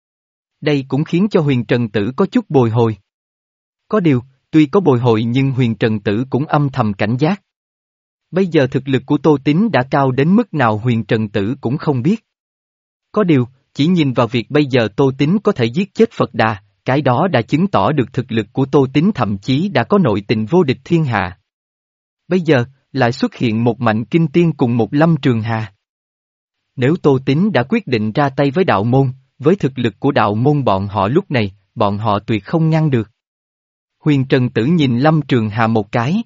Đây cũng khiến cho Huyền Trần Tử có chút bồi hồi. Có điều, tuy có bồi hồi nhưng Huyền Trần Tử cũng âm thầm cảnh giác. Bây giờ thực lực của Tô Tín đã cao đến mức nào Huyền Trần Tử cũng không biết. Có điều, chỉ nhìn vào việc bây giờ Tô Tín có thể giết chết Phật Đà, cái đó đã chứng tỏ được thực lực của Tô Tín thậm chí đã có nội tình vô địch thiên hạ. Bây giờ, lại xuất hiện một Mạnh Kinh Tiên cùng một Lâm Trường Hà. Nếu Tô Tín đã quyết định ra tay với đạo môn, với thực lực của đạo môn bọn họ lúc này, bọn họ tuyệt không ngăn được. Huyền Trần Tử nhìn Lâm Trường Hà một cái.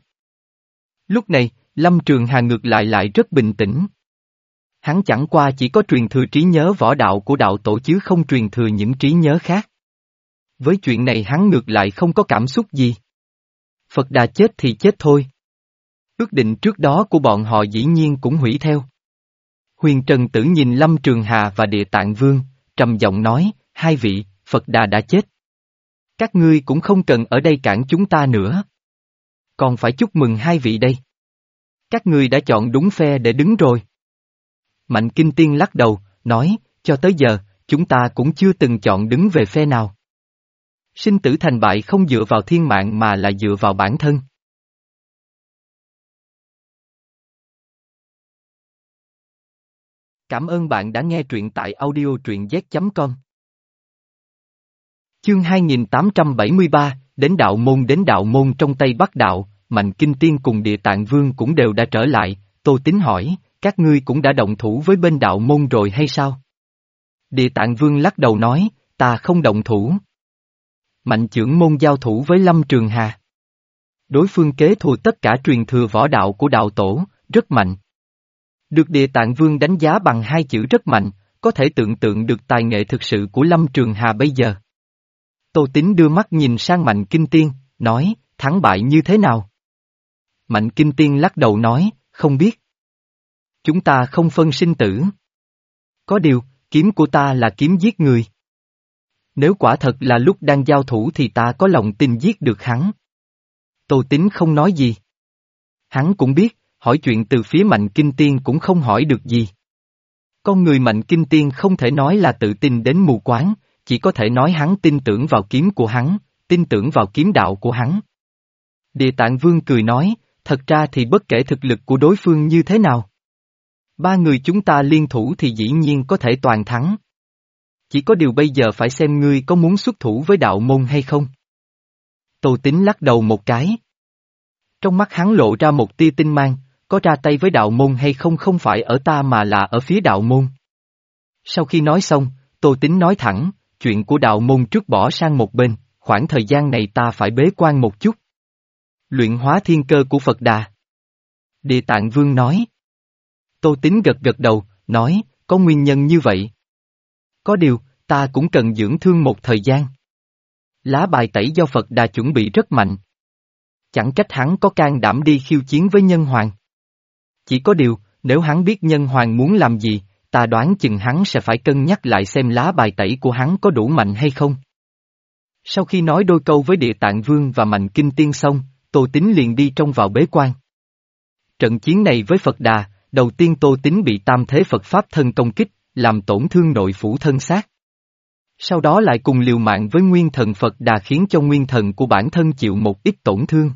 Lúc này, Lâm Trường Hà ngược lại lại rất bình tĩnh. Hắn chẳng qua chỉ có truyền thừa trí nhớ võ đạo của đạo tổ chứ không truyền thừa những trí nhớ khác. Với chuyện này hắn ngược lại không có cảm xúc gì. Phật Đà chết thì chết thôi. Ước định trước đó của bọn họ dĩ nhiên cũng hủy theo. Huyền Trần Tử nhìn Lâm Trường Hà và Địa Tạng Vương, trầm giọng nói, hai vị, Phật Đà đã chết. Các ngươi cũng không cần ở đây cản chúng ta nữa. Còn phải chúc mừng hai vị đây. Các ngươi đã chọn đúng phe để đứng rồi. Mạnh Kinh Tiên lắc đầu, nói, cho tới giờ, chúng ta cũng chưa từng chọn đứng về phe nào. Sinh tử thành bại không dựa vào thiên mạng mà là dựa vào bản thân. Cảm ơn bạn đã nghe truyện tại audio truyện z chấm com. Chương hai nghìn tám trăm bảy mươi ba, đến đạo môn đến đạo môn trong Tây Bắc Đạo, Mạnh Kinh Tiên cùng Địa Tạng Vương cũng đều đã trở lại, Tô Tín hỏi, các ngươi cũng đã động thủ với bên đạo môn rồi hay sao? Địa Tạng Vương lắc đầu nói, ta không động thủ. Mạnh Chưởng Môn giao thủ với Lâm Trường Hà. Đối phương kế thừa tất cả truyền thừa võ đạo của đạo tổ, rất mạnh. Được Địa Tạng Vương đánh giá bằng hai chữ rất mạnh, có thể tưởng tượng được tài nghệ thực sự của Lâm Trường Hà bây giờ. Tô Tín đưa mắt nhìn sang Mạnh Kinh Tiên, nói, thắng bại như thế nào? Mạnh Kinh Tiên lắc đầu nói, không biết. Chúng ta không phân sinh tử. Có điều, kiếm của ta là kiếm giết người. Nếu quả thật là lúc đang giao thủ thì ta có lòng tin giết được hắn. Tô Tín không nói gì. Hắn cũng biết, hỏi chuyện từ phía Mạnh Kinh Tiên cũng không hỏi được gì. Con người Mạnh Kinh Tiên không thể nói là tự tin đến mù quáng, chỉ có thể nói hắn tin tưởng vào kiếm của hắn, tin tưởng vào kiếm đạo của hắn. Địa Tạng Vương cười nói, thật ra thì bất kể thực lực của đối phương như thế nào. Ba người chúng ta liên thủ thì dĩ nhiên có thể toàn thắng. Chỉ có điều bây giờ phải xem ngươi có muốn xuất thủ với đạo môn hay không. Tô Tín lắc đầu một cái. Trong mắt hắn lộ ra một tia tinh mang, có ra tay với đạo môn hay không không phải ở ta mà là ở phía đạo môn. Sau khi nói xong, Tô Tín nói thẳng, chuyện của đạo môn trước bỏ sang một bên, khoảng thời gian này ta phải bế quan một chút. Luyện hóa thiên cơ của Phật Đà. Địa Tạng Vương nói. Tô Tín gật gật đầu, nói, có nguyên nhân như vậy. Có điều, ta cũng cần dưỡng thương một thời gian. Lá bài tẩy do Phật Đà chuẩn bị rất mạnh. Chẳng trách hắn có can đảm đi khiêu chiến với Nhân Hoàng. Chỉ có điều, nếu hắn biết Nhân Hoàng muốn làm gì, ta đoán chừng hắn sẽ phải cân nhắc lại xem lá bài tẩy của hắn có đủ mạnh hay không. Sau khi nói đôi câu với Địa Tạng Vương và Mạnh Kinh Tiên xong, Tô Tín liền đi trong vào bế quan. Trận chiến này với Phật Đà, đầu tiên Tô Tín bị tam thế Phật Pháp thân công kích, làm tổn thương nội phủ thân xác. Sau đó lại cùng liều mạng với nguyên thần Phật Đà khiến cho nguyên thần của bản thân chịu một ít tổn thương.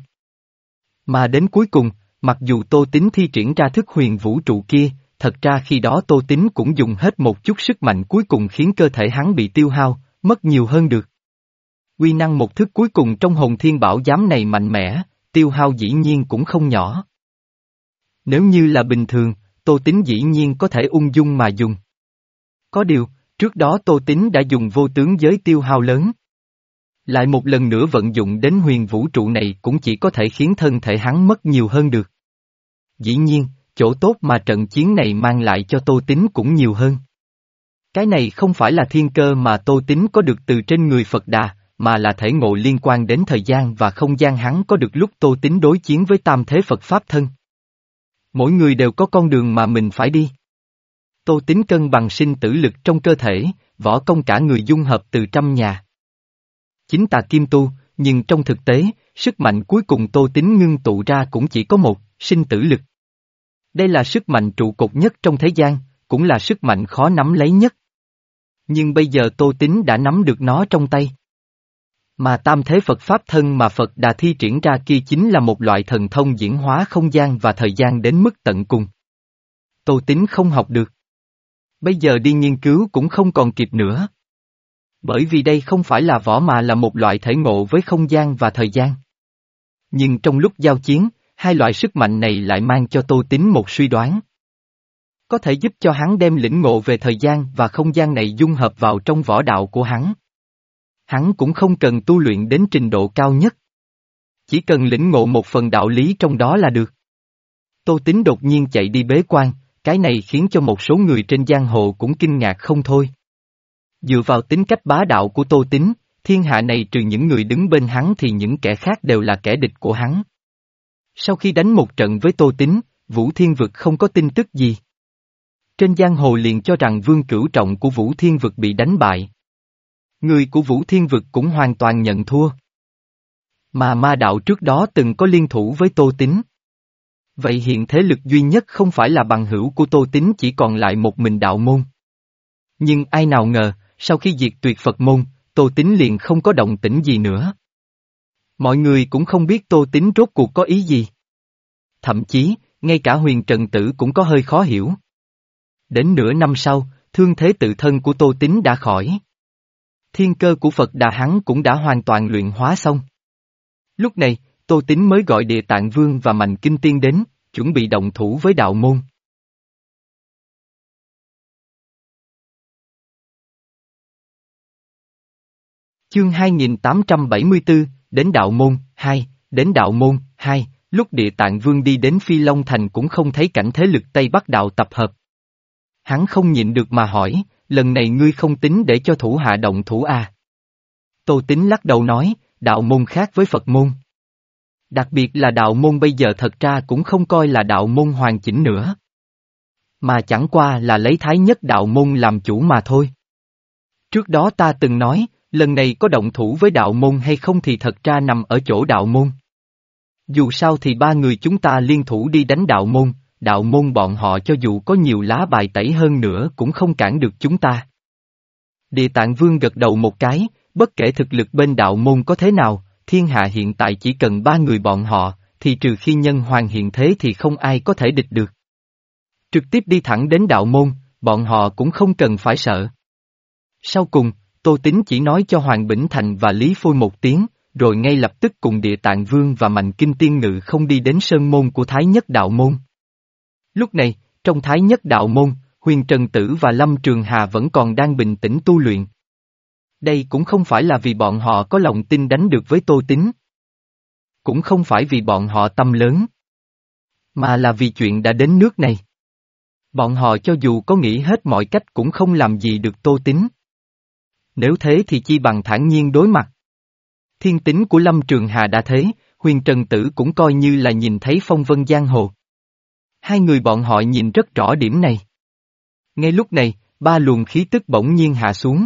Mà đến cuối cùng, mặc dù Tô Tín thi triển ra thức huyền vũ trụ kia, thật ra khi đó Tô Tín cũng dùng hết một chút sức mạnh cuối cùng khiến cơ thể hắn bị tiêu hao, mất nhiều hơn được. Uy năng một thức cuối cùng trong hồn thiên bảo giám này mạnh mẽ, tiêu hao dĩ nhiên cũng không nhỏ. Nếu như là bình thường, Tô Tín dĩ nhiên có thể ung dung mà dùng. Có điều, trước đó Tô Tín đã dùng vô tướng giới tiêu hao lớn. Lại một lần nữa vận dụng đến huyền vũ trụ này cũng chỉ có thể khiến thân thể hắn mất nhiều hơn được. Dĩ nhiên, chỗ tốt mà trận chiến này mang lại cho Tô Tín cũng nhiều hơn. Cái này không phải là thiên cơ mà Tô Tín có được từ trên người Phật Đà, mà là thể ngộ liên quan đến thời gian và không gian hắn có được lúc Tô Tín đối chiến với tam thế Phật Pháp thân. Mỗi người đều có con đường mà mình phải đi. Tô Tín cân bằng sinh tử lực trong cơ thể, võ công cả người dung hợp từ trăm nhà. Chính tà kim tu, nhưng trong thực tế, sức mạnh cuối cùng Tô Tín ngưng tụ ra cũng chỉ có một, sinh tử lực. Đây là sức mạnh trụ cột nhất trong thế gian, cũng là sức mạnh khó nắm lấy nhất. Nhưng bây giờ Tô Tín đã nắm được nó trong tay. Mà tam thế Phật Pháp thân mà Phật Đà thi triển ra kia chính là một loại thần thông diễn hóa không gian và thời gian đến mức tận cùng. Tô Tín không học được. Bây giờ đi nghiên cứu cũng không còn kịp nữa. Bởi vì đây không phải là võ mà là một loại thể ngộ với không gian và thời gian. Nhưng trong lúc giao chiến, hai loại sức mạnh này lại mang cho Tô Tín một suy đoán. Có thể giúp cho hắn đem lĩnh ngộ về thời gian và không gian này dung hợp vào trong võ đạo của hắn. Hắn cũng không cần tu luyện đến trình độ cao nhất. Chỉ cần lĩnh ngộ một phần đạo lý trong đó là được. Tô Tín đột nhiên chạy đi bế quan, cái này khiến cho một số người trên giang hồ cũng kinh ngạc không thôi. Dựa vào tính cách bá đạo của Tô Tín, thiên hạ này trừ những người đứng bên hắn thì những kẻ khác đều là kẻ địch của hắn. Sau khi đánh một trận với Tô Tín, Vũ Thiên Vực không có tin tức gì. Trên giang hồ liền cho rằng Vương Cửu Trọng của Vũ Thiên Vực bị đánh bại. Người của Vũ Thiên Vực cũng hoàn toàn nhận thua. Mà ma đạo trước đó từng có liên thủ với Tô Tín. Vậy hiện thế lực duy nhất không phải là bằng hữu của Tô Tín chỉ còn lại một mình đạo môn. Nhưng ai nào ngờ, sau khi diệt tuyệt Phật môn, Tô Tín liền không có động tĩnh gì nữa. Mọi người cũng không biết Tô Tín rốt cuộc có ý gì. Thậm chí, ngay cả Huyền Trần Tử cũng có hơi khó hiểu. Đến nửa năm sau, thương thế tự thân của Tô Tín đã khỏi. Thiên cơ của Phật Đà hắn cũng đã hoàn toàn luyện hóa xong. Lúc này, Tô Tín mới gọi Địa Tạng Vương và Mạnh Kinh Tiên đến, chuẩn bị động thủ với đạo môn. Chương hai nghìn tám trăm bảy mươi tư, đến đạo môn, hai, đến đạo môn, hai, lúc Địa Tạng Vương đi đến Phi Long Thành cũng không thấy cảnh thế lực Tây Bắc đạo tập hợp. Hắn không nhịn được mà hỏi, lần này ngươi không tính để cho thủ hạ động thủ à? Tô Tín lắc đầu nói, đạo môn khác với Phật môn. Đặc biệt là đạo môn bây giờ thật ra cũng không coi là đạo môn hoàn chỉnh nữa. Mà chẳng qua là lấy thái nhất đạo môn làm chủ mà thôi. Trước đó ta từng nói, lần này có động thủ với đạo môn hay không thì thật ra nằm ở chỗ đạo môn. Dù sao thì ba người chúng ta liên thủ đi đánh đạo môn, đạo môn bọn họ cho dù có nhiều lá bài tẩy hơn nữa cũng không cản được chúng ta. Địa Tạng Vương gật đầu một cái, bất kể thực lực bên đạo môn có thế nào, thiên hạ hiện tại chỉ cần ba người bọn họ, thì trừ khi nhân hoàng hiện thế thì không ai có thể địch được. Trực tiếp đi thẳng đến đạo môn, bọn họ cũng không cần phải sợ. Sau cùng, Tô Tín chỉ nói cho Hoàng Bỉnh Thành và Lý Phôi một tiếng, rồi ngay lập tức cùng Địa Tạng Vương và Mạnh Kinh Tiên Ngự không đi đến sơn môn của Thái Nhất Đạo Môn. Lúc này, trong Thái Nhất Đạo Môn, Huyền Trần Tử và Lâm Trường Hà vẫn còn đang bình tĩnh tu luyện. Đây cũng không phải là vì bọn họ có lòng tin đánh được với Tô Tín. Cũng không phải vì bọn họ tâm lớn. Mà là vì chuyện đã đến nước này. Bọn họ cho dù có nghĩ hết mọi cách cũng không làm gì được Tô Tín. Nếu thế thì chi bằng thản nhiên đối mặt. Thiên tính của Lâm Trường Hà đã thế, Huyền Trần Tử cũng coi như là nhìn thấy phong vân giang hồ. Hai người bọn họ nhìn rất rõ điểm này. Ngay lúc này, ba luồng khí tức bỗng nhiên hạ xuống.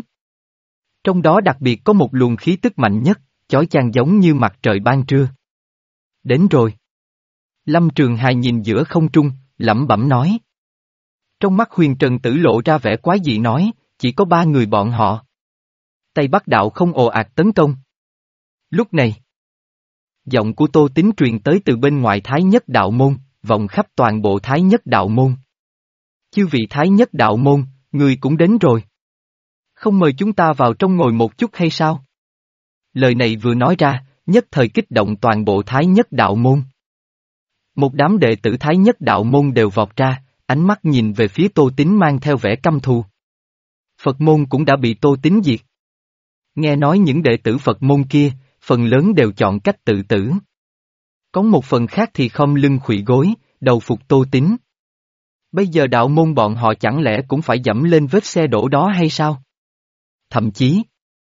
Trong đó đặc biệt có một luồng khí tức mạnh nhất, chói chang giống như mặt trời ban trưa. Đến rồi. Lâm Trường Hà nhìn giữa không trung, lẩm bẩm nói. Trong mắt Huyền Trần Tử lộ ra vẻ quái dị nói, chỉ có ba người bọn họ. Tây Bắc Đạo không ồ ạt tấn công. Lúc này, giọng của Tô Tín truyền tới từ bên ngoài Thái Nhất Đạo Môn, vòng khắp toàn bộ Thái Nhất Đạo Môn. Chư vị Thái Nhất Đạo Môn, người cũng đến rồi. Không mời chúng ta vào trong ngồi một chút hay sao? Lời này vừa nói ra, nhất thời kích động toàn bộ Thái Nhất Đạo Môn. Một đám đệ tử Thái Nhất Đạo Môn đều vọt ra, ánh mắt nhìn về phía Tô Tín mang theo vẻ căm thù. Phật môn cũng đã bị Tô Tín diệt. Nghe nói những đệ tử Phật môn kia, phần lớn đều chọn cách tự tử. Có một phần khác thì khom lưng khuỵu gối, đầu phục Tô Tín. Bây giờ đạo môn bọn họ chẳng lẽ cũng phải dẫm lên vết xe đổ đó hay sao? Thậm chí,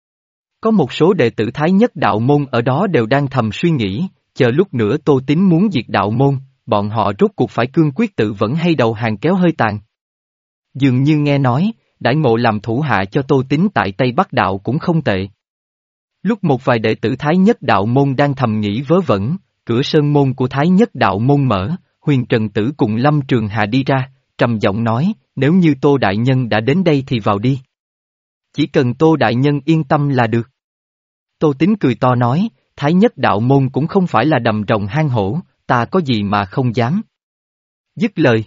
có một số đệ tử Thái Nhất Đạo Môn ở đó đều đang thầm suy nghĩ, chờ lúc nữa Tô Tín muốn diệt đạo môn, bọn họ rốt cuộc phải cương quyết tự vẫn hay đầu hàng kéo hơi tàn. Dường như nghe nói, đãi ngộ làm thủ hạ cho Tô Tín tại Tây Bắc Đạo cũng không tệ. Lúc một vài đệ tử Thái Nhất Đạo Môn đang thầm nghĩ vớ vẩn, cửa sơn môn của Thái Nhất Đạo Môn mở, Huyền Trần Tử cùng Lâm Trường Hà đi ra, trầm giọng nói, nếu như Tô Đại Nhân đã đến đây thì vào đi. Chỉ cần Tô Đại Nhân yên tâm là được. Tô Tín cười to nói, Thái Nhất Đạo Môn cũng không phải là đầm rồng hang hổ, ta có gì mà không dám. Dứt lời.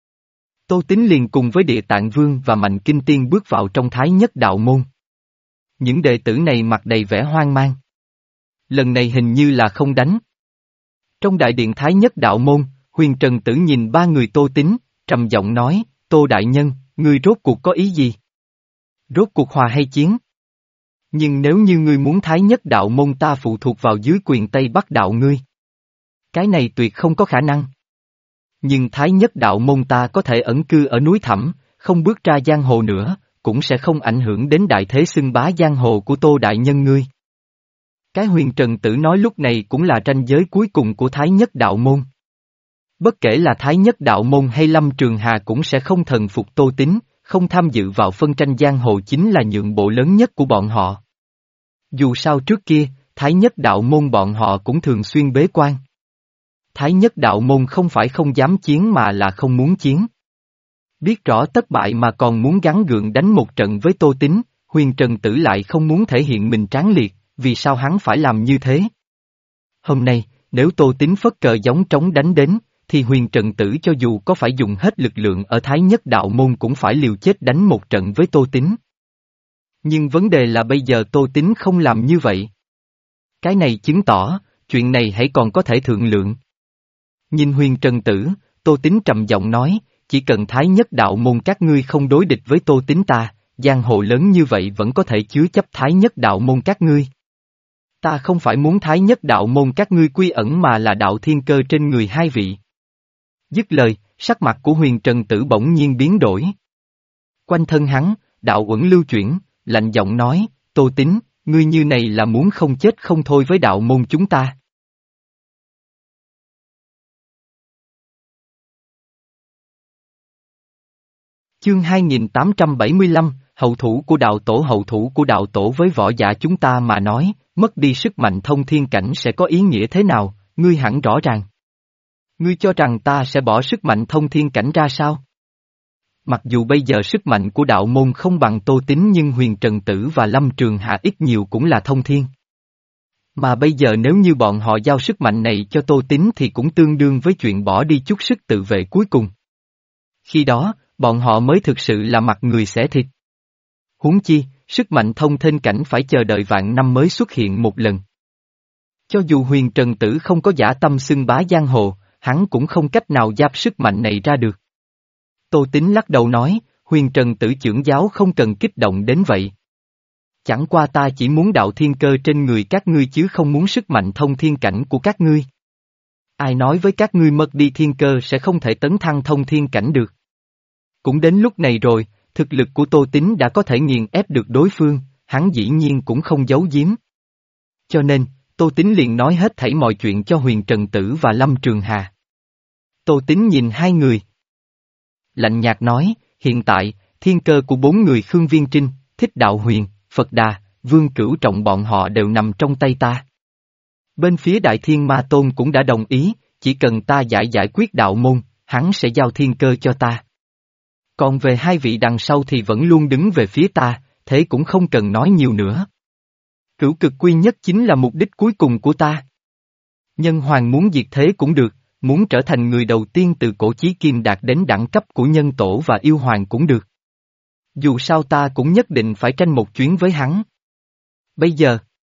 Tô Tín liền cùng với Địa Tạng Vương và Mạnh Kinh Tiên bước vào trong Thái Nhất Đạo Môn. Những đệ tử này mặt đầy vẻ hoang mang. Lần này hình như là không đánh. Trong đại điện Thái Nhất Đạo Môn, Huyền Trần Tử nhìn ba người Tô Tín, trầm giọng nói, Tô Đại Nhân, ngươi rốt cuộc có ý gì? Rốt cuộc hòa hay chiến? Nhưng nếu như ngươi muốn Thái Nhất Đạo Môn ta phụ thuộc vào dưới quyền Tây Bắc Đạo ngươi. Cái này tuyệt không có khả năng. Nhưng Thái Nhất Đạo Môn ta có thể ẩn cư ở núi thẳm, không bước ra giang hồ nữa, cũng sẽ không ảnh hưởng đến đại thế xưng bá giang hồ của Tô Đại Nhân ngươi. Cái Huyền Trần Tử nói lúc này cũng là ranh giới cuối cùng của Thái Nhất Đạo Môn. Bất kể là Thái Nhất Đạo Môn hay Lâm Trường Hà cũng sẽ không thần phục Tô Tín, không tham dự vào phân tranh giang hồ chính là nhượng bộ lớn nhất của bọn họ. Dù sao trước kia, Thái Nhất Đạo Môn bọn họ cũng thường xuyên bế quan. Thái Nhất Đạo Môn không phải không dám chiến mà là không muốn chiến. Biết rõ thất bại mà còn muốn gắng gượng đánh một trận với Tô Tín, Huyền Trần Tử lại không muốn thể hiện mình tráng liệt, vì sao hắn phải làm như thế? Hôm nay, nếu Tô Tín phất cờ giống trống đánh đến, thì Huyền Trần Tử cho dù có phải dùng hết lực lượng ở Thái Nhất Đạo Môn cũng phải liều chết đánh một trận với Tô Tín. Nhưng vấn đề là bây giờ Tô Tín không làm như vậy. Cái này chứng tỏ, chuyện này hãy còn có thể thượng lượng. Nhìn Huyền Trần Tử, Tô Tín trầm giọng nói, chỉ cần Thái Nhất Đạo Môn các ngươi không đối địch với Tô Tín ta, giang hồ lớn như vậy vẫn có thể chứa chấp Thái Nhất Đạo Môn các ngươi. Ta không phải muốn Thái Nhất Đạo Môn các ngươi quy ẩn mà là đạo thiên cơ trên người hai vị. Dứt lời, sắc mặt của Huyền Trần Tử bỗng nhiên biến đổi. Quanh thân hắn, đạo uẩn lưu chuyển, lạnh giọng nói, Tô Tín, ngươi như này là muốn không chết không thôi với đạo môn chúng ta. Chương hai nghìn tám trăm bảy mươi lăm, hậu thủ của đạo tổ hậu thủ của đạo tổ với võ giả chúng ta mà nói, mất đi sức mạnh thông thiên cảnh sẽ có ý nghĩa thế nào, ngươi hẳn rõ ràng. Ngươi cho rằng ta sẽ bỏ sức mạnh thông thiên cảnh ra sao? Mặc dù bây giờ sức mạnh của đạo môn không bằng Tô Tín nhưng Huyền Trần Tử và Lâm Trường Hà ít nhiều cũng là thông thiên. Mà bây giờ nếu như bọn họ giao sức mạnh này cho Tô Tín thì cũng tương đương với chuyện bỏ đi chút sức tự vệ cuối cùng. Khi đó, bọn họ mới thực sự là mặt người xẻ thịt. Huống chi, sức mạnh thông thiên cảnh phải chờ đợi vạn năm mới xuất hiện một lần. Cho dù Huyền Trần Tử không có dã tâm xưng bá giang hồ, hắn cũng không cách nào giáp sức mạnh này ra được. Tô Tín lắc đầu nói, Huyền Trần Tử trưởng giáo không cần kích động đến vậy. Chẳng qua ta chỉ muốn đạo thiên cơ trên người các ngươi chứ không muốn sức mạnh thông thiên cảnh của các ngươi. Ai nói với các ngươi mất đi thiên cơ sẽ không thể tấn thăng thông thiên cảnh được. Cũng đến lúc này rồi, thực lực của Tô Tín đã có thể nghiền ép được đối phương, hắn dĩ nhiên cũng không giấu giếm. Cho nên, Tô Tín liền nói hết thảy mọi chuyện cho Huyền Trần Tử và Lâm Trường Hà. Tô Tín nhìn hai người. Lạnh nhạt nói, hiện tại, thiên cơ của bốn người Khương Viên Trinh, Thích Đạo Huyền, Phật Đà, Vương Cửu Trọng bọn họ đều nằm trong tay ta. Bên phía Đại Thiên Ma Tôn cũng đã đồng ý, chỉ cần ta giải giải quyết đạo môn, hắn sẽ giao thiên cơ cho ta. Còn về hai vị đằng sau thì vẫn luôn đứng về phía ta, thế cũng không cần nói nhiều nữa. Cửu cực quy nhất chính là mục đích cuối cùng của ta. Nhân hoàng muốn diệt thế cũng được, muốn trở thành người đầu tiên từ cổ chí kim đạt đến đẳng cấp của nhân tổ và yêu hoàng cũng được. Dù sao ta cũng nhất định phải tranh một chuyến với hắn. Bây giờ,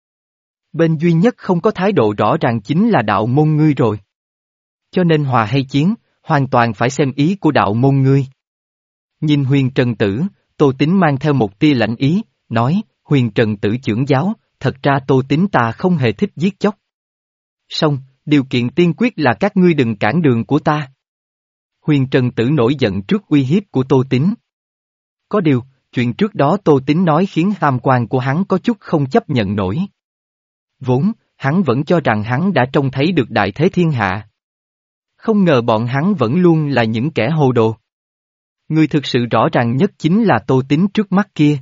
bên duy nhất không có thái độ rõ ràng chính là đạo môn ngươi rồi. Cho nên hòa hay chiến, hoàn toàn phải xem ý của đạo môn ngươi. Nhìn Huyền Trần Tử, Tô Tín mang theo một tia lạnh ý, nói, Huyền Trần Tử trưởng giáo, thật ra Tô Tín ta không hề thích giết chóc. Song, điều kiện tiên quyết là các ngươi đừng cản đường của ta. Huyền Trần Tử nổi giận trước uy hiếp của Tô Tín. Có điều, chuyện trước đó Tô Tín nói khiến tam quan của hắn có chút không chấp nhận nổi. Vốn, hắn vẫn cho rằng hắn đã trông thấy được đại thế thiên hạ. Không ngờ bọn hắn vẫn luôn là những kẻ hồ đồ. Người thực sự rõ ràng nhất chính là Tô Tín trước mắt kia.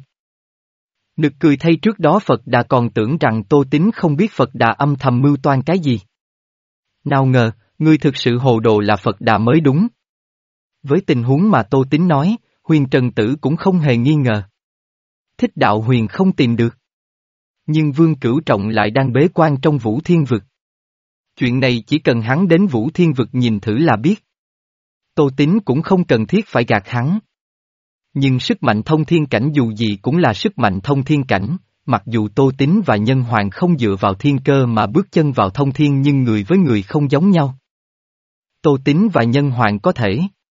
Nực cười thay trước đó Phật Đà còn tưởng rằng Tô Tín không biết Phật Đà âm thầm mưu toan cái gì. Nào ngờ, người thực sự hồ đồ là Phật Đà mới đúng. Với tình huống mà Tô Tín nói, Huyền Trần Tử cũng không hề nghi ngờ. Thích đạo huyền không tìm được. Nhưng Vương Cửu Trọng lại đang bế quan trong Vũ Thiên Vực. Chuyện này chỉ cần hắn đến Vũ Thiên Vực nhìn thử là biết. Tô Tín cũng không cần thiết phải gạt hắn. Nhưng sức mạnh thông thiên cảnh dù gì cũng là sức mạnh thông thiên cảnh, mặc dù Tô Tín và Nhân Hoàng không dựa vào thiên cơ mà bước chân vào thông thiên nhưng người với người không giống nhau. Tô Tín và Nhân Hoàng có thể.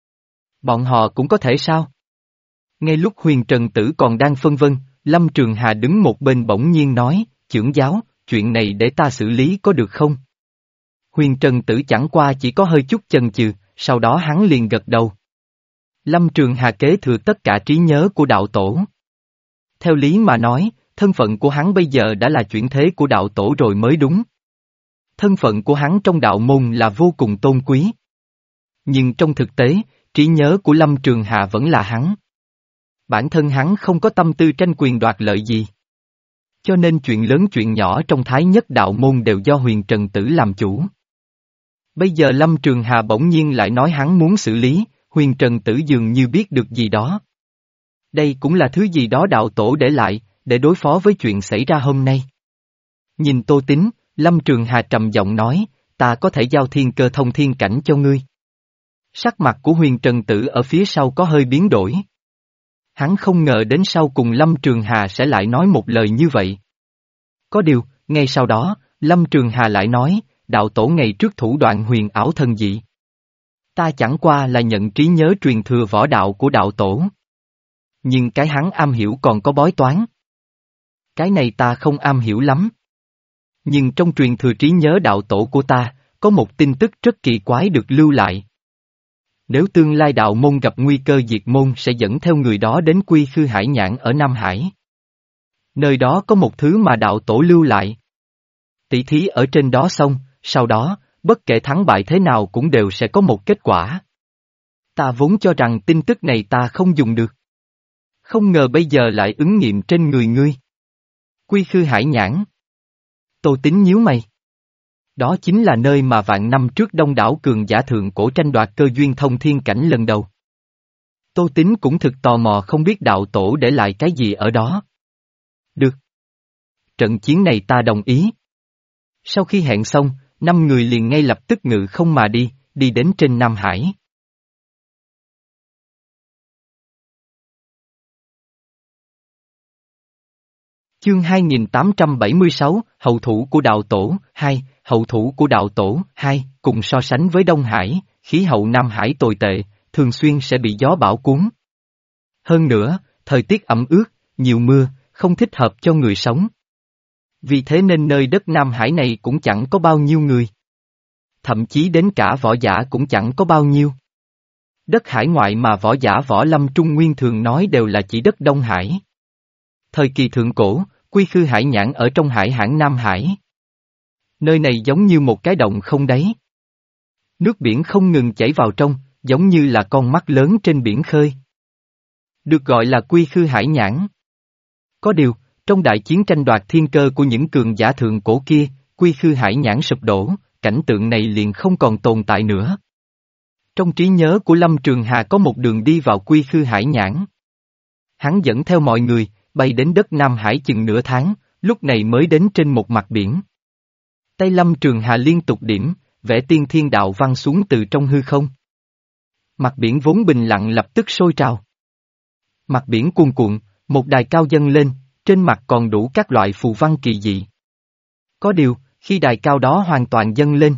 Bọn họ cũng có thể sao? Ngay lúc Huyền Trần Tử còn đang phân vân, Lâm Trường Hà đứng một bên bỗng nhiên nói, trưởng giáo, chuyện này để ta xử lý có được không? Huyền Trần Tử chẳng qua chỉ có hơi chút chần chừ, sau đó hắn liền gật đầu. Lâm Trường Hà kế thừa tất cả trí nhớ của đạo tổ. Theo lý mà nói, thân phận của hắn bây giờ đã là chuyển thế của đạo tổ rồi mới đúng. Thân phận của hắn trong đạo môn là vô cùng tôn quý. Nhưng trong thực tế, trí nhớ của Lâm Trường Hà vẫn là hắn. Bản thân hắn không có tâm tư tranh quyền đoạt lợi gì. Cho nên chuyện lớn chuyện nhỏ trong Thái Nhất đạo môn đều do Huyền Trần Tử làm chủ. Bây giờ Lâm Trường Hà bỗng nhiên lại nói hắn muốn xử lý, Huyền Trần Tử dường như biết được gì đó. Đây cũng là thứ gì đó đạo tổ để lại, để đối phó với chuyện xảy ra hôm nay. Nhìn Tô Tín, Lâm Trường Hà trầm giọng nói, ta có thể giao thiên cơ thông thiên cảnh cho ngươi. Sắc mặt của Huyền Trần Tử ở phía sau có hơi biến đổi. Hắn không ngờ đến sau cùng Lâm Trường Hà sẽ lại nói một lời như vậy. Có điều, ngay sau đó, Lâm Trường Hà lại nói, đạo tổ ngày trước thủ đoạn huyền ảo thần dị. Ta chẳng qua là nhận trí nhớ truyền thừa võ đạo của đạo tổ. Nhưng cái hắn am hiểu còn có bói toán. Cái này ta không am hiểu lắm. Nhưng trong truyền thừa trí nhớ đạo tổ của ta, có một tin tức rất kỳ quái được lưu lại. Nếu tương lai đạo môn gặp nguy cơ diệt môn sẽ dẫn theo người đó đến Quy Khư Hải Nhãn ở Nam Hải. Nơi đó có một thứ mà đạo tổ lưu lại. Tỷ thí ở trên đó xong, sau đó, bất kể thắng bại thế nào cũng đều sẽ có một kết quả. Ta vốn cho rằng tin tức này ta không dùng được. Không ngờ bây giờ lại ứng nghiệm trên người ngươi. Quy Khư Hải Nhãn. Tô Tín nhíu mày. Đó chính là nơi mà vạn năm trước đông đảo cường giả thượng cổ tranh đoạt cơ duyên thông thiên cảnh lần đầu. Tô Tín cũng thực tò mò không biết đạo tổ để lại cái gì ở đó. Được. Trận chiến này ta đồng ý. Sau khi hẹn xong, năm người liền ngay lập tức ngự không mà đi, đi đến trên Nam Hải. Chương hai nghìn tám trăm bảy mươi sáu, hậu thủ của đạo tổ, hai, hậu thủ của đạo tổ, hai, cùng so sánh với Đông Hải, khí hậu Nam Hải tồi tệ, thường xuyên sẽ bị gió bão cuốn. Hơn nữa, thời tiết ẩm ướt, nhiều mưa, không thích hợp cho người sống. Vì thế nên nơi đất Nam Hải này cũng chẳng có bao nhiêu người. Thậm chí đến cả võ giả cũng chẳng có bao nhiêu. Đất hải ngoại mà võ giả Võ Lâm Trung Nguyên thường nói đều là chỉ đất Đông Hải. Thời kỳ thượng cổ, Quy Khư Hải Nhãn ở trong hải hãng Nam Hải. Nơi này giống như một cái động không đáy. Nước biển không ngừng chảy vào trong, giống như là con mắt lớn trên biển khơi. Được gọi là Quy Khư Hải Nhãn. Có điều, trong đại chiến tranh đoạt thiên cơ của những cường giả thượng cổ kia, quy khư hải nhãn sụp đổ, cảnh tượng này liền không còn tồn tại nữa. Trong trí nhớ của Lâm Trường Hà có một đường đi vào quy khư hải nhãn. Hắn dẫn theo mọi người, bay đến đất Nam Hải chừng nửa tháng, lúc này mới đến trên một mặt biển. Tay Lâm Trường Hà liên tục điểm, vẽ tiên thiên đạo văn xuống từ trong hư không. Mặt biển vốn bình lặng lập tức sôi trào. Mặt biển cuồn cuộn, một đài cao dâng lên, trên mặt còn đủ các loại phù văn kỳ dị. Có điều, khi đài cao đó hoàn toàn dâng lên,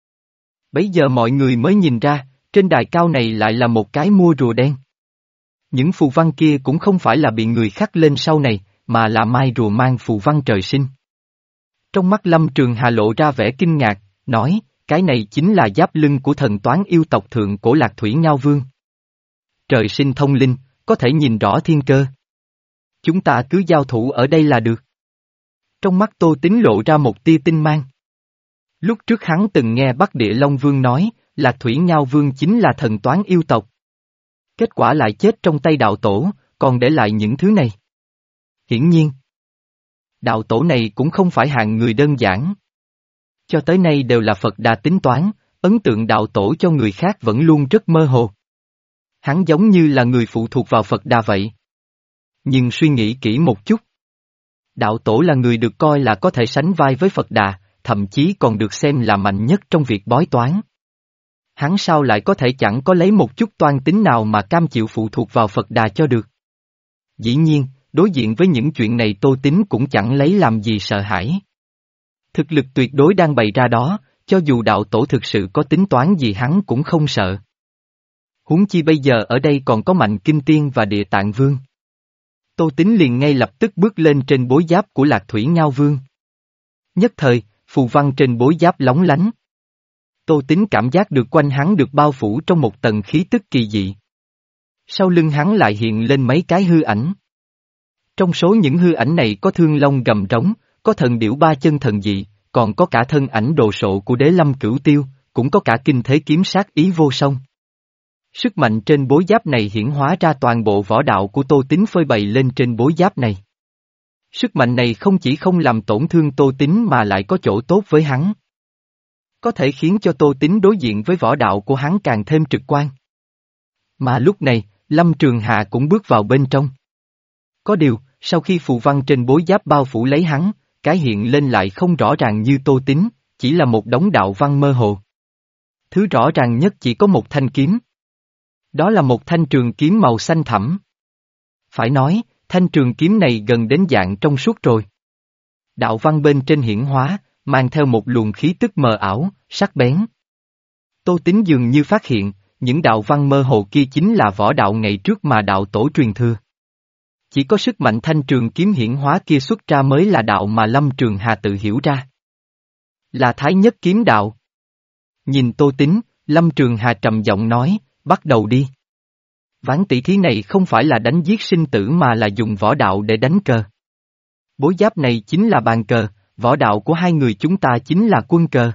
bấy giờ mọi người mới nhìn ra, trên đài cao này lại là một cái mua rùa đen. Những phù văn kia cũng không phải là bị người khắc lên sau này, mà là mai rùa mang phù văn trời sinh. Trong mắt Lâm Trường Hà lộ ra vẻ kinh ngạc, nói, cái này chính là giáp lưng của thần toán yêu tộc thượng cổ Lạc Thủy Ngao Vương. Trời sinh thông linh, có thể nhìn rõ thiên cơ. Chúng ta cứ giao thủ ở đây là được. Trong mắt Tô Tín lộ ra một tia tinh mang. Lúc trước hắn từng nghe Bắc Địa Long Vương nói, Lạc Thủy Ngao Vương chính là thần toán yêu tộc. Kết quả lại chết trong tay đạo tổ, còn để lại những thứ này. Hiển nhiên, đạo tổ này cũng không phải hạng người đơn giản. Cho tới nay đều là Phật Đà tính toán, ấn tượng đạo tổ cho người khác vẫn luôn rất mơ hồ. Hắn giống như là người phụ thuộc vào Phật Đà vậy. Nhưng suy nghĩ kỹ một chút. Đạo tổ là người được coi là có thể sánh vai với Phật Đà, thậm chí còn được xem là mạnh nhất trong việc bói toán. Hắn sao lại có thể chẳng có lấy một chút toan tính nào mà cam chịu phụ thuộc vào Phật Đà cho được. Dĩ nhiên, đối diện với những chuyện này Tô Tín cũng chẳng lấy làm gì sợ hãi. Thực lực tuyệt đối đang bày ra đó, cho dù đạo tổ thực sự có tính toán gì hắn cũng không sợ. Huống chi bây giờ ở đây còn có Mạnh Kinh Tiên và Địa Tạng Vương. Tô Tín liền ngay lập tức bước lên trên bối giáp của Lạc Thủy Ngao Vương. Nhất thời, phù văn trên bối giáp lóng lánh. Tô Tín cảm giác được quanh hắn được bao phủ trong một tầng khí tức kỳ dị. Sau lưng hắn lại hiện lên mấy cái hư ảnh. Trong số những hư ảnh này có thương long gầm trống, có thần điểu ba chân thần dị, còn có cả thân ảnh đồ sộ của Đế Lâm Cửu Tiêu, cũng có cả kinh thế kiếm sát ý vô song. Sức mạnh trên bối giáp này hiển hóa ra toàn bộ võ đạo của Tô Tín phơi bày lên trên bối giáp này. Sức mạnh này không chỉ không làm tổn thương Tô Tín mà lại có chỗ tốt với hắn. Có thể khiến cho Tô Tín đối diện với võ đạo của hắn càng thêm trực quan. Mà lúc này, Lâm Trường Hà cũng bước vào bên trong. Có điều, sau khi phù văn trên bối giáp bao phủ lấy hắn, cái hiện lên lại không rõ ràng như Tô Tín, chỉ là một đống đạo văn mơ hồ. Thứ rõ ràng nhất chỉ có một thanh kiếm. Đó là một thanh trường kiếm màu xanh thẳm. Phải nói, thanh trường kiếm này gần đến dạng trong suốt rồi. Đạo văn bên trên hiển hóa, mang theo một luồng khí tức mờ ảo, sắc bén. Tô Tín dường như phát hiện, những đạo văn mơ hồ kia chính là võ đạo ngày trước mà đạo tổ truyền thừa. Chỉ có sức mạnh thanh trường kiếm hiển hóa kia xuất ra mới là đạo mà Lâm Trường Hà tự hiểu ra. Là Thái Nhất kiếm đạo. Nhìn Tô Tín, Lâm Trường Hà trầm giọng nói, bắt đầu đi. Ván tỷ thí này không phải là đánh giết sinh tử mà là dùng võ đạo để đánh cờ. Bối giáp này chính là bàn cờ, võ đạo của hai người chúng ta chính là quân cờ.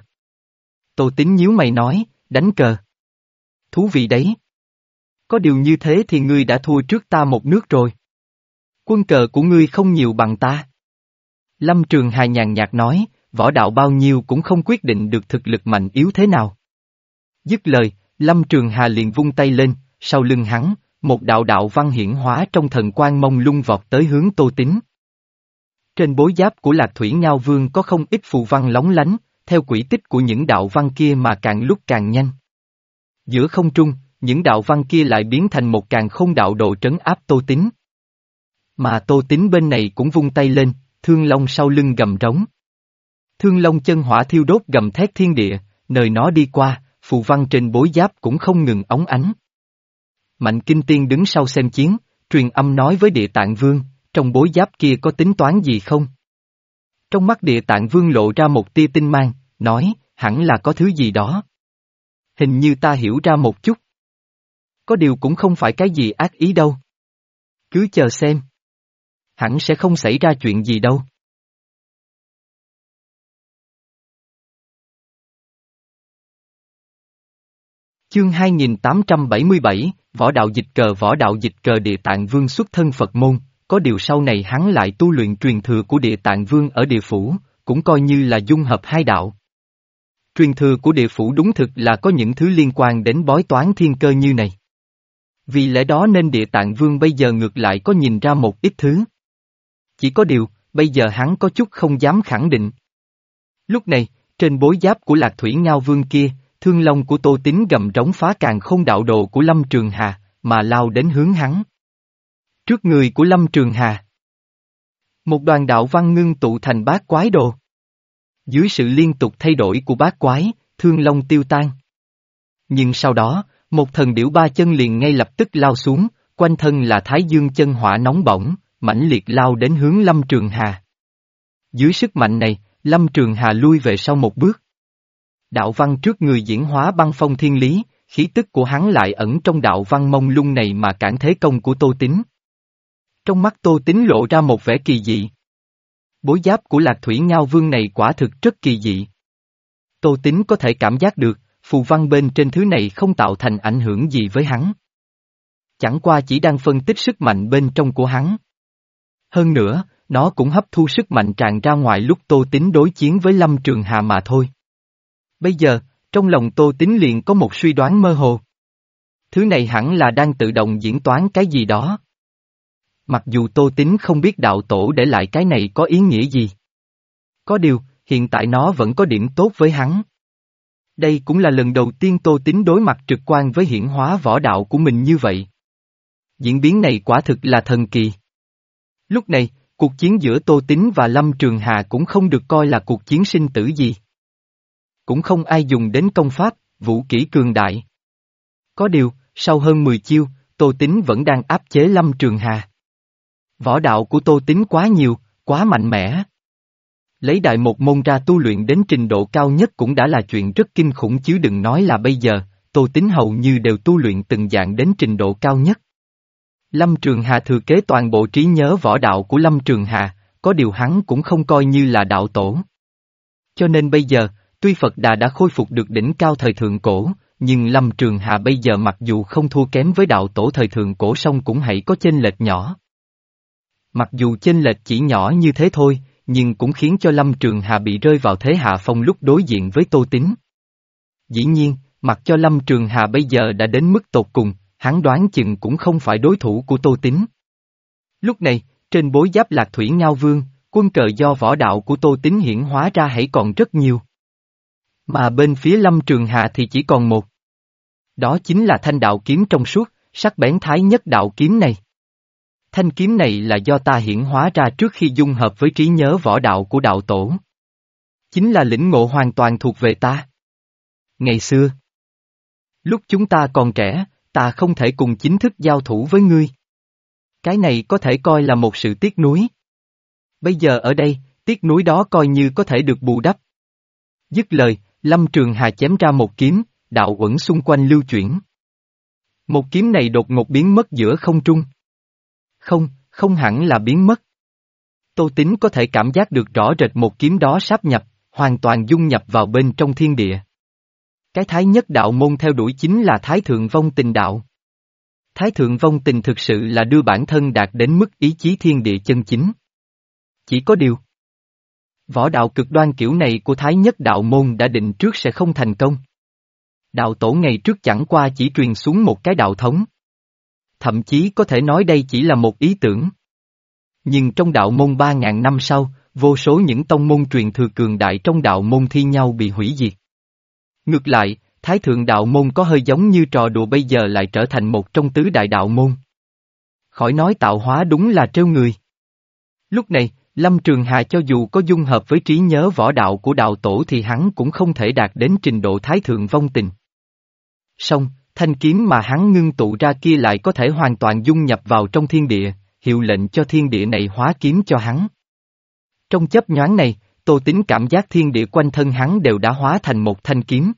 Tô Tín nhíu mày nói, đánh cờ. Thú vị đấy. Có điều như thế thì ngươi đã thua trước ta một nước rồi. Quân cờ của ngươi không nhiều bằng ta. Lâm Trường Hà nhàn nhạt nói, võ đạo bao nhiêu cũng không quyết định được thực lực mạnh yếu thế nào. Dứt lời, Lâm Trường Hà liền vung tay lên, sau lưng hắn, một đạo đạo văn hiển hóa trong thần quang mông lung vọt tới hướng Tô Tín. Trên bối giáp của Lạc Thủy Ngao Vương có không ít phù văn lóng lánh, theo quỹ tích của những đạo văn kia mà càng lúc càng nhanh. Giữa không trung, những đạo văn kia lại biến thành một càn khôn đạo độ trấn áp Tô Tín. Mà Tô Tín bên này cũng vung tay lên, thương long sau lưng gầm rống. Thương long chân hỏa thiêu đốt gầm thét thiên địa, nơi nó đi qua, phù văn trên bối giáp cũng không ngừng óng ánh. Mạnh Kinh Tiên đứng sau xem chiến, truyền âm nói với Địa Tạng Vương, trong bối giáp kia có tính toán gì không? Trong mắt Địa Tạng Vương lộ ra một tia tinh mang, nói, hẳn là có thứ gì đó. Hình như ta hiểu ra một chút. Có điều cũng không phải cái gì ác ý đâu. Cứ chờ xem. Hẳn sẽ không xảy ra chuyện gì đâu. Chương hai nghìn tám trăm bảy mươi bảy, Võ đạo dịch cờ Võ đạo dịch cờ Địa Tạng Vương xuất thân Phật môn, có điều sau này hắn lại tu luyện truyền thừa của Địa Tạng Vương ở địa phủ, cũng coi như là dung hợp hai đạo. Truyền thừa của địa phủ đúng thực là có những thứ liên quan đến bói toán thiên cơ như này. Vì lẽ đó nên Địa Tạng Vương bây giờ ngược lại có nhìn ra một ít thứ. Chỉ có điều, bây giờ hắn có chút không dám khẳng định. Lúc này, trên bối giáp của Lạc Thủy Ngao Vương kia, thương long của Tô Tín gầm trống phá càn khôn đạo đồ của Lâm Trường Hà, mà lao đến hướng hắn. Trước người của Lâm Trường Hà, một đoàn đạo văn ngưng tụ thành bát quái đồ. Dưới sự liên tục thay đổi của bát quái, thương long tiêu tan. Nhưng sau đó, một thần điểu ba chân liền ngay lập tức lao xuống, quanh thân là thái dương chân hỏa nóng bỏng, mãnh liệt lao đến hướng Lâm Trường Hà. Dưới sức mạnh này, Lâm Trường Hà lui về sau một bước. Đạo văn trước người diễn hóa băng phong thiên lý, khí tức của hắn lại ẩn trong đạo văn mông lung này mà cản thế công của Tô Tín. Trong mắt Tô Tín lộ ra một vẻ kỳ dị. Bối giáp của Lạc Thủy Ngao Vương này quả thực rất kỳ dị. Tô Tín có thể cảm giác được, phù văn bên trên thứ này không tạo thành ảnh hưởng gì với hắn. Chẳng qua chỉ đang phân tích sức mạnh bên trong của hắn. Hơn nữa, nó cũng hấp thu sức mạnh tràn ra ngoài lúc Tô Tín đối chiến với Lâm Trường Hà mà thôi. Bây giờ, trong lòng Tô Tín liền có một suy đoán mơ hồ. Thứ này hẳn là đang tự động diễn toán cái gì đó. Mặc dù Tô Tín không biết đạo tổ để lại cái này có ý nghĩa gì. Có điều, hiện tại nó vẫn có điểm tốt với hắn. Đây cũng là lần đầu tiên Tô Tín đối mặt trực quan với hiển hóa võ đạo của mình như vậy. Diễn biến này quả thực là thần kỳ. Lúc này, cuộc chiến giữa Tô Tín và Lâm Trường Hà cũng không được coi là cuộc chiến sinh tử gì. Cũng không ai dùng đến công pháp, vũ kỹ cường đại. Có điều, sau hơn mười chiêu, Tô Tín vẫn đang áp chế Lâm Trường Hà. Võ đạo của Tô Tín quá nhiều, quá mạnh mẽ. Lấy đại một môn ra tu luyện đến trình độ cao nhất cũng đã là chuyện rất kinh khủng chứ đừng nói là bây giờ, Tô Tín hầu như đều tu luyện từng dạng đến trình độ cao nhất. Lâm Trường Hà thừa kế toàn bộ trí nhớ võ đạo của Lâm Trường Hà, có điều hắn cũng không coi như là đạo tổ. Cho nên bây giờ, tuy Phật Đà đã khôi phục được đỉnh cao thời thượng cổ, nhưng Lâm Trường Hà bây giờ mặc dù không thua kém với đạo tổ thời thượng cổ song cũng hãy có chênh lệch nhỏ. Mặc dù chênh lệch chỉ nhỏ như thế thôi, nhưng cũng khiến cho Lâm Trường Hà bị rơi vào thế hạ phong lúc đối diện với Tô Tín. Dĩ nhiên, mặc cho Lâm Trường Hà bây giờ đã đến mức tột cùng, hắn đoán chừng cũng không phải đối thủ của Tô Tín. Lúc này, trên bối giáp Lạc Thủy Ngao Vương, quân cờ do võ đạo của Tô Tín hiển hóa ra hãy còn rất nhiều. Mà bên phía Lâm Trường Hà thì chỉ còn một. Đó chính là thanh đạo kiếm trong suốt, sắc bén thái nhất đạo kiếm này. Thanh kiếm này là do ta hiển hóa ra trước khi dung hợp với trí nhớ võ đạo của đạo tổ. Chính là lĩnh ngộ hoàn toàn thuộc về ta. Ngày xưa, lúc chúng ta còn trẻ, ta không thể cùng chính thức giao thủ với ngươi. Cái này có thể coi là một sự tiếc nuối. Bây giờ ở đây, tiếc nuối đó coi như có thể được bù đắp. Dứt lời, Lâm Trường Hà chém ra một kiếm, đạo uẩn xung quanh lưu chuyển. Một kiếm này đột ngột biến mất giữa không trung. Không, không hẳn là biến mất. Tô Tín có thể cảm giác được rõ rệt một kiếm đó sáp nhập, hoàn toàn dung nhập vào bên trong thiên địa. Cái thái nhất đạo môn theo đuổi chính là thái thượng vong tình đạo. Thái thượng vong tình thực sự là đưa bản thân đạt đến mức ý chí thiên địa chân chính. Chỉ có điều, võ đạo cực đoan kiểu này của thái nhất đạo môn đã định trước sẽ không thành công. Đạo tổ ngày trước chẳng qua chỉ truyền xuống một cái đạo thống. Thậm chí có thể nói đây chỉ là một ý tưởng. Nhưng trong đạo môn ba ngàn năm sau, vô số những tông môn truyền thừa cường đại trong đạo môn thi nhau bị hủy diệt. Ngược lại, Thái thượng đạo môn có hơi giống như trò đùa bây giờ lại trở thành một trong tứ đại đạo môn. Khỏi nói tạo hóa đúng là trêu người. Lúc này, Lâm Trường Hà cho dù có dung hợp với trí nhớ võ đạo của đạo tổ thì hắn cũng không thể đạt đến trình độ thái thượng vong tình. Song, thanh kiếm mà hắn ngưng tụ ra kia lại có thể hoàn toàn dung nhập vào trong thiên địa, hiệu lệnh cho thiên địa này hóa kiếm cho hắn. Trong chớp nhoáng này, Tô Tín cảm giác thiên địa quanh thân hắn đều đã hóa thành một thanh kiếm.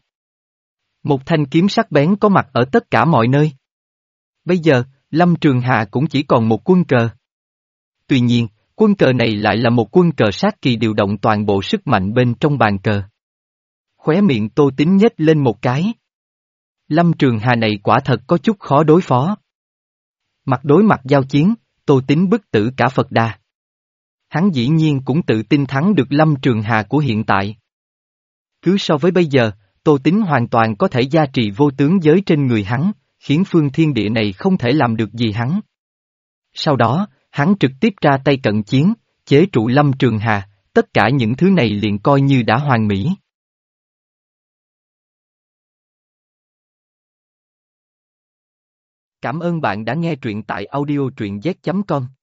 Một thanh kiếm sắc bén có mặt ở tất cả mọi nơi. Bây giờ, Lâm Trường Hà cũng chỉ còn một quân cờ. Tuy nhiên, quân cờ này lại là một quân cờ sát kỳ điều động toàn bộ sức mạnh bên trong bàn cờ. Khóe miệng Tô Tín nhếch lên một cái. Lâm Trường Hà này quả thật có chút khó đối phó. Mặt đối mặt giao chiến, Tô Tín bức tử cả Phật Đà. Hắn dĩ nhiên cũng tự tin thắng được Lâm Trường Hà của hiện tại. Cứ so với bây giờ, Tô Tính hoàn toàn có thể gia trì vô tướng giới trên người hắn, khiến phương thiên địa này không thể làm được gì hắn. Sau đó, hắn trực tiếp ra tay cận chiến, chế trụ Lâm Trường Hà, tất cả những thứ này liền coi như đã hoàn mỹ. Cảm ơn bạn đã nghe truyện tại audio truyện z chấm com.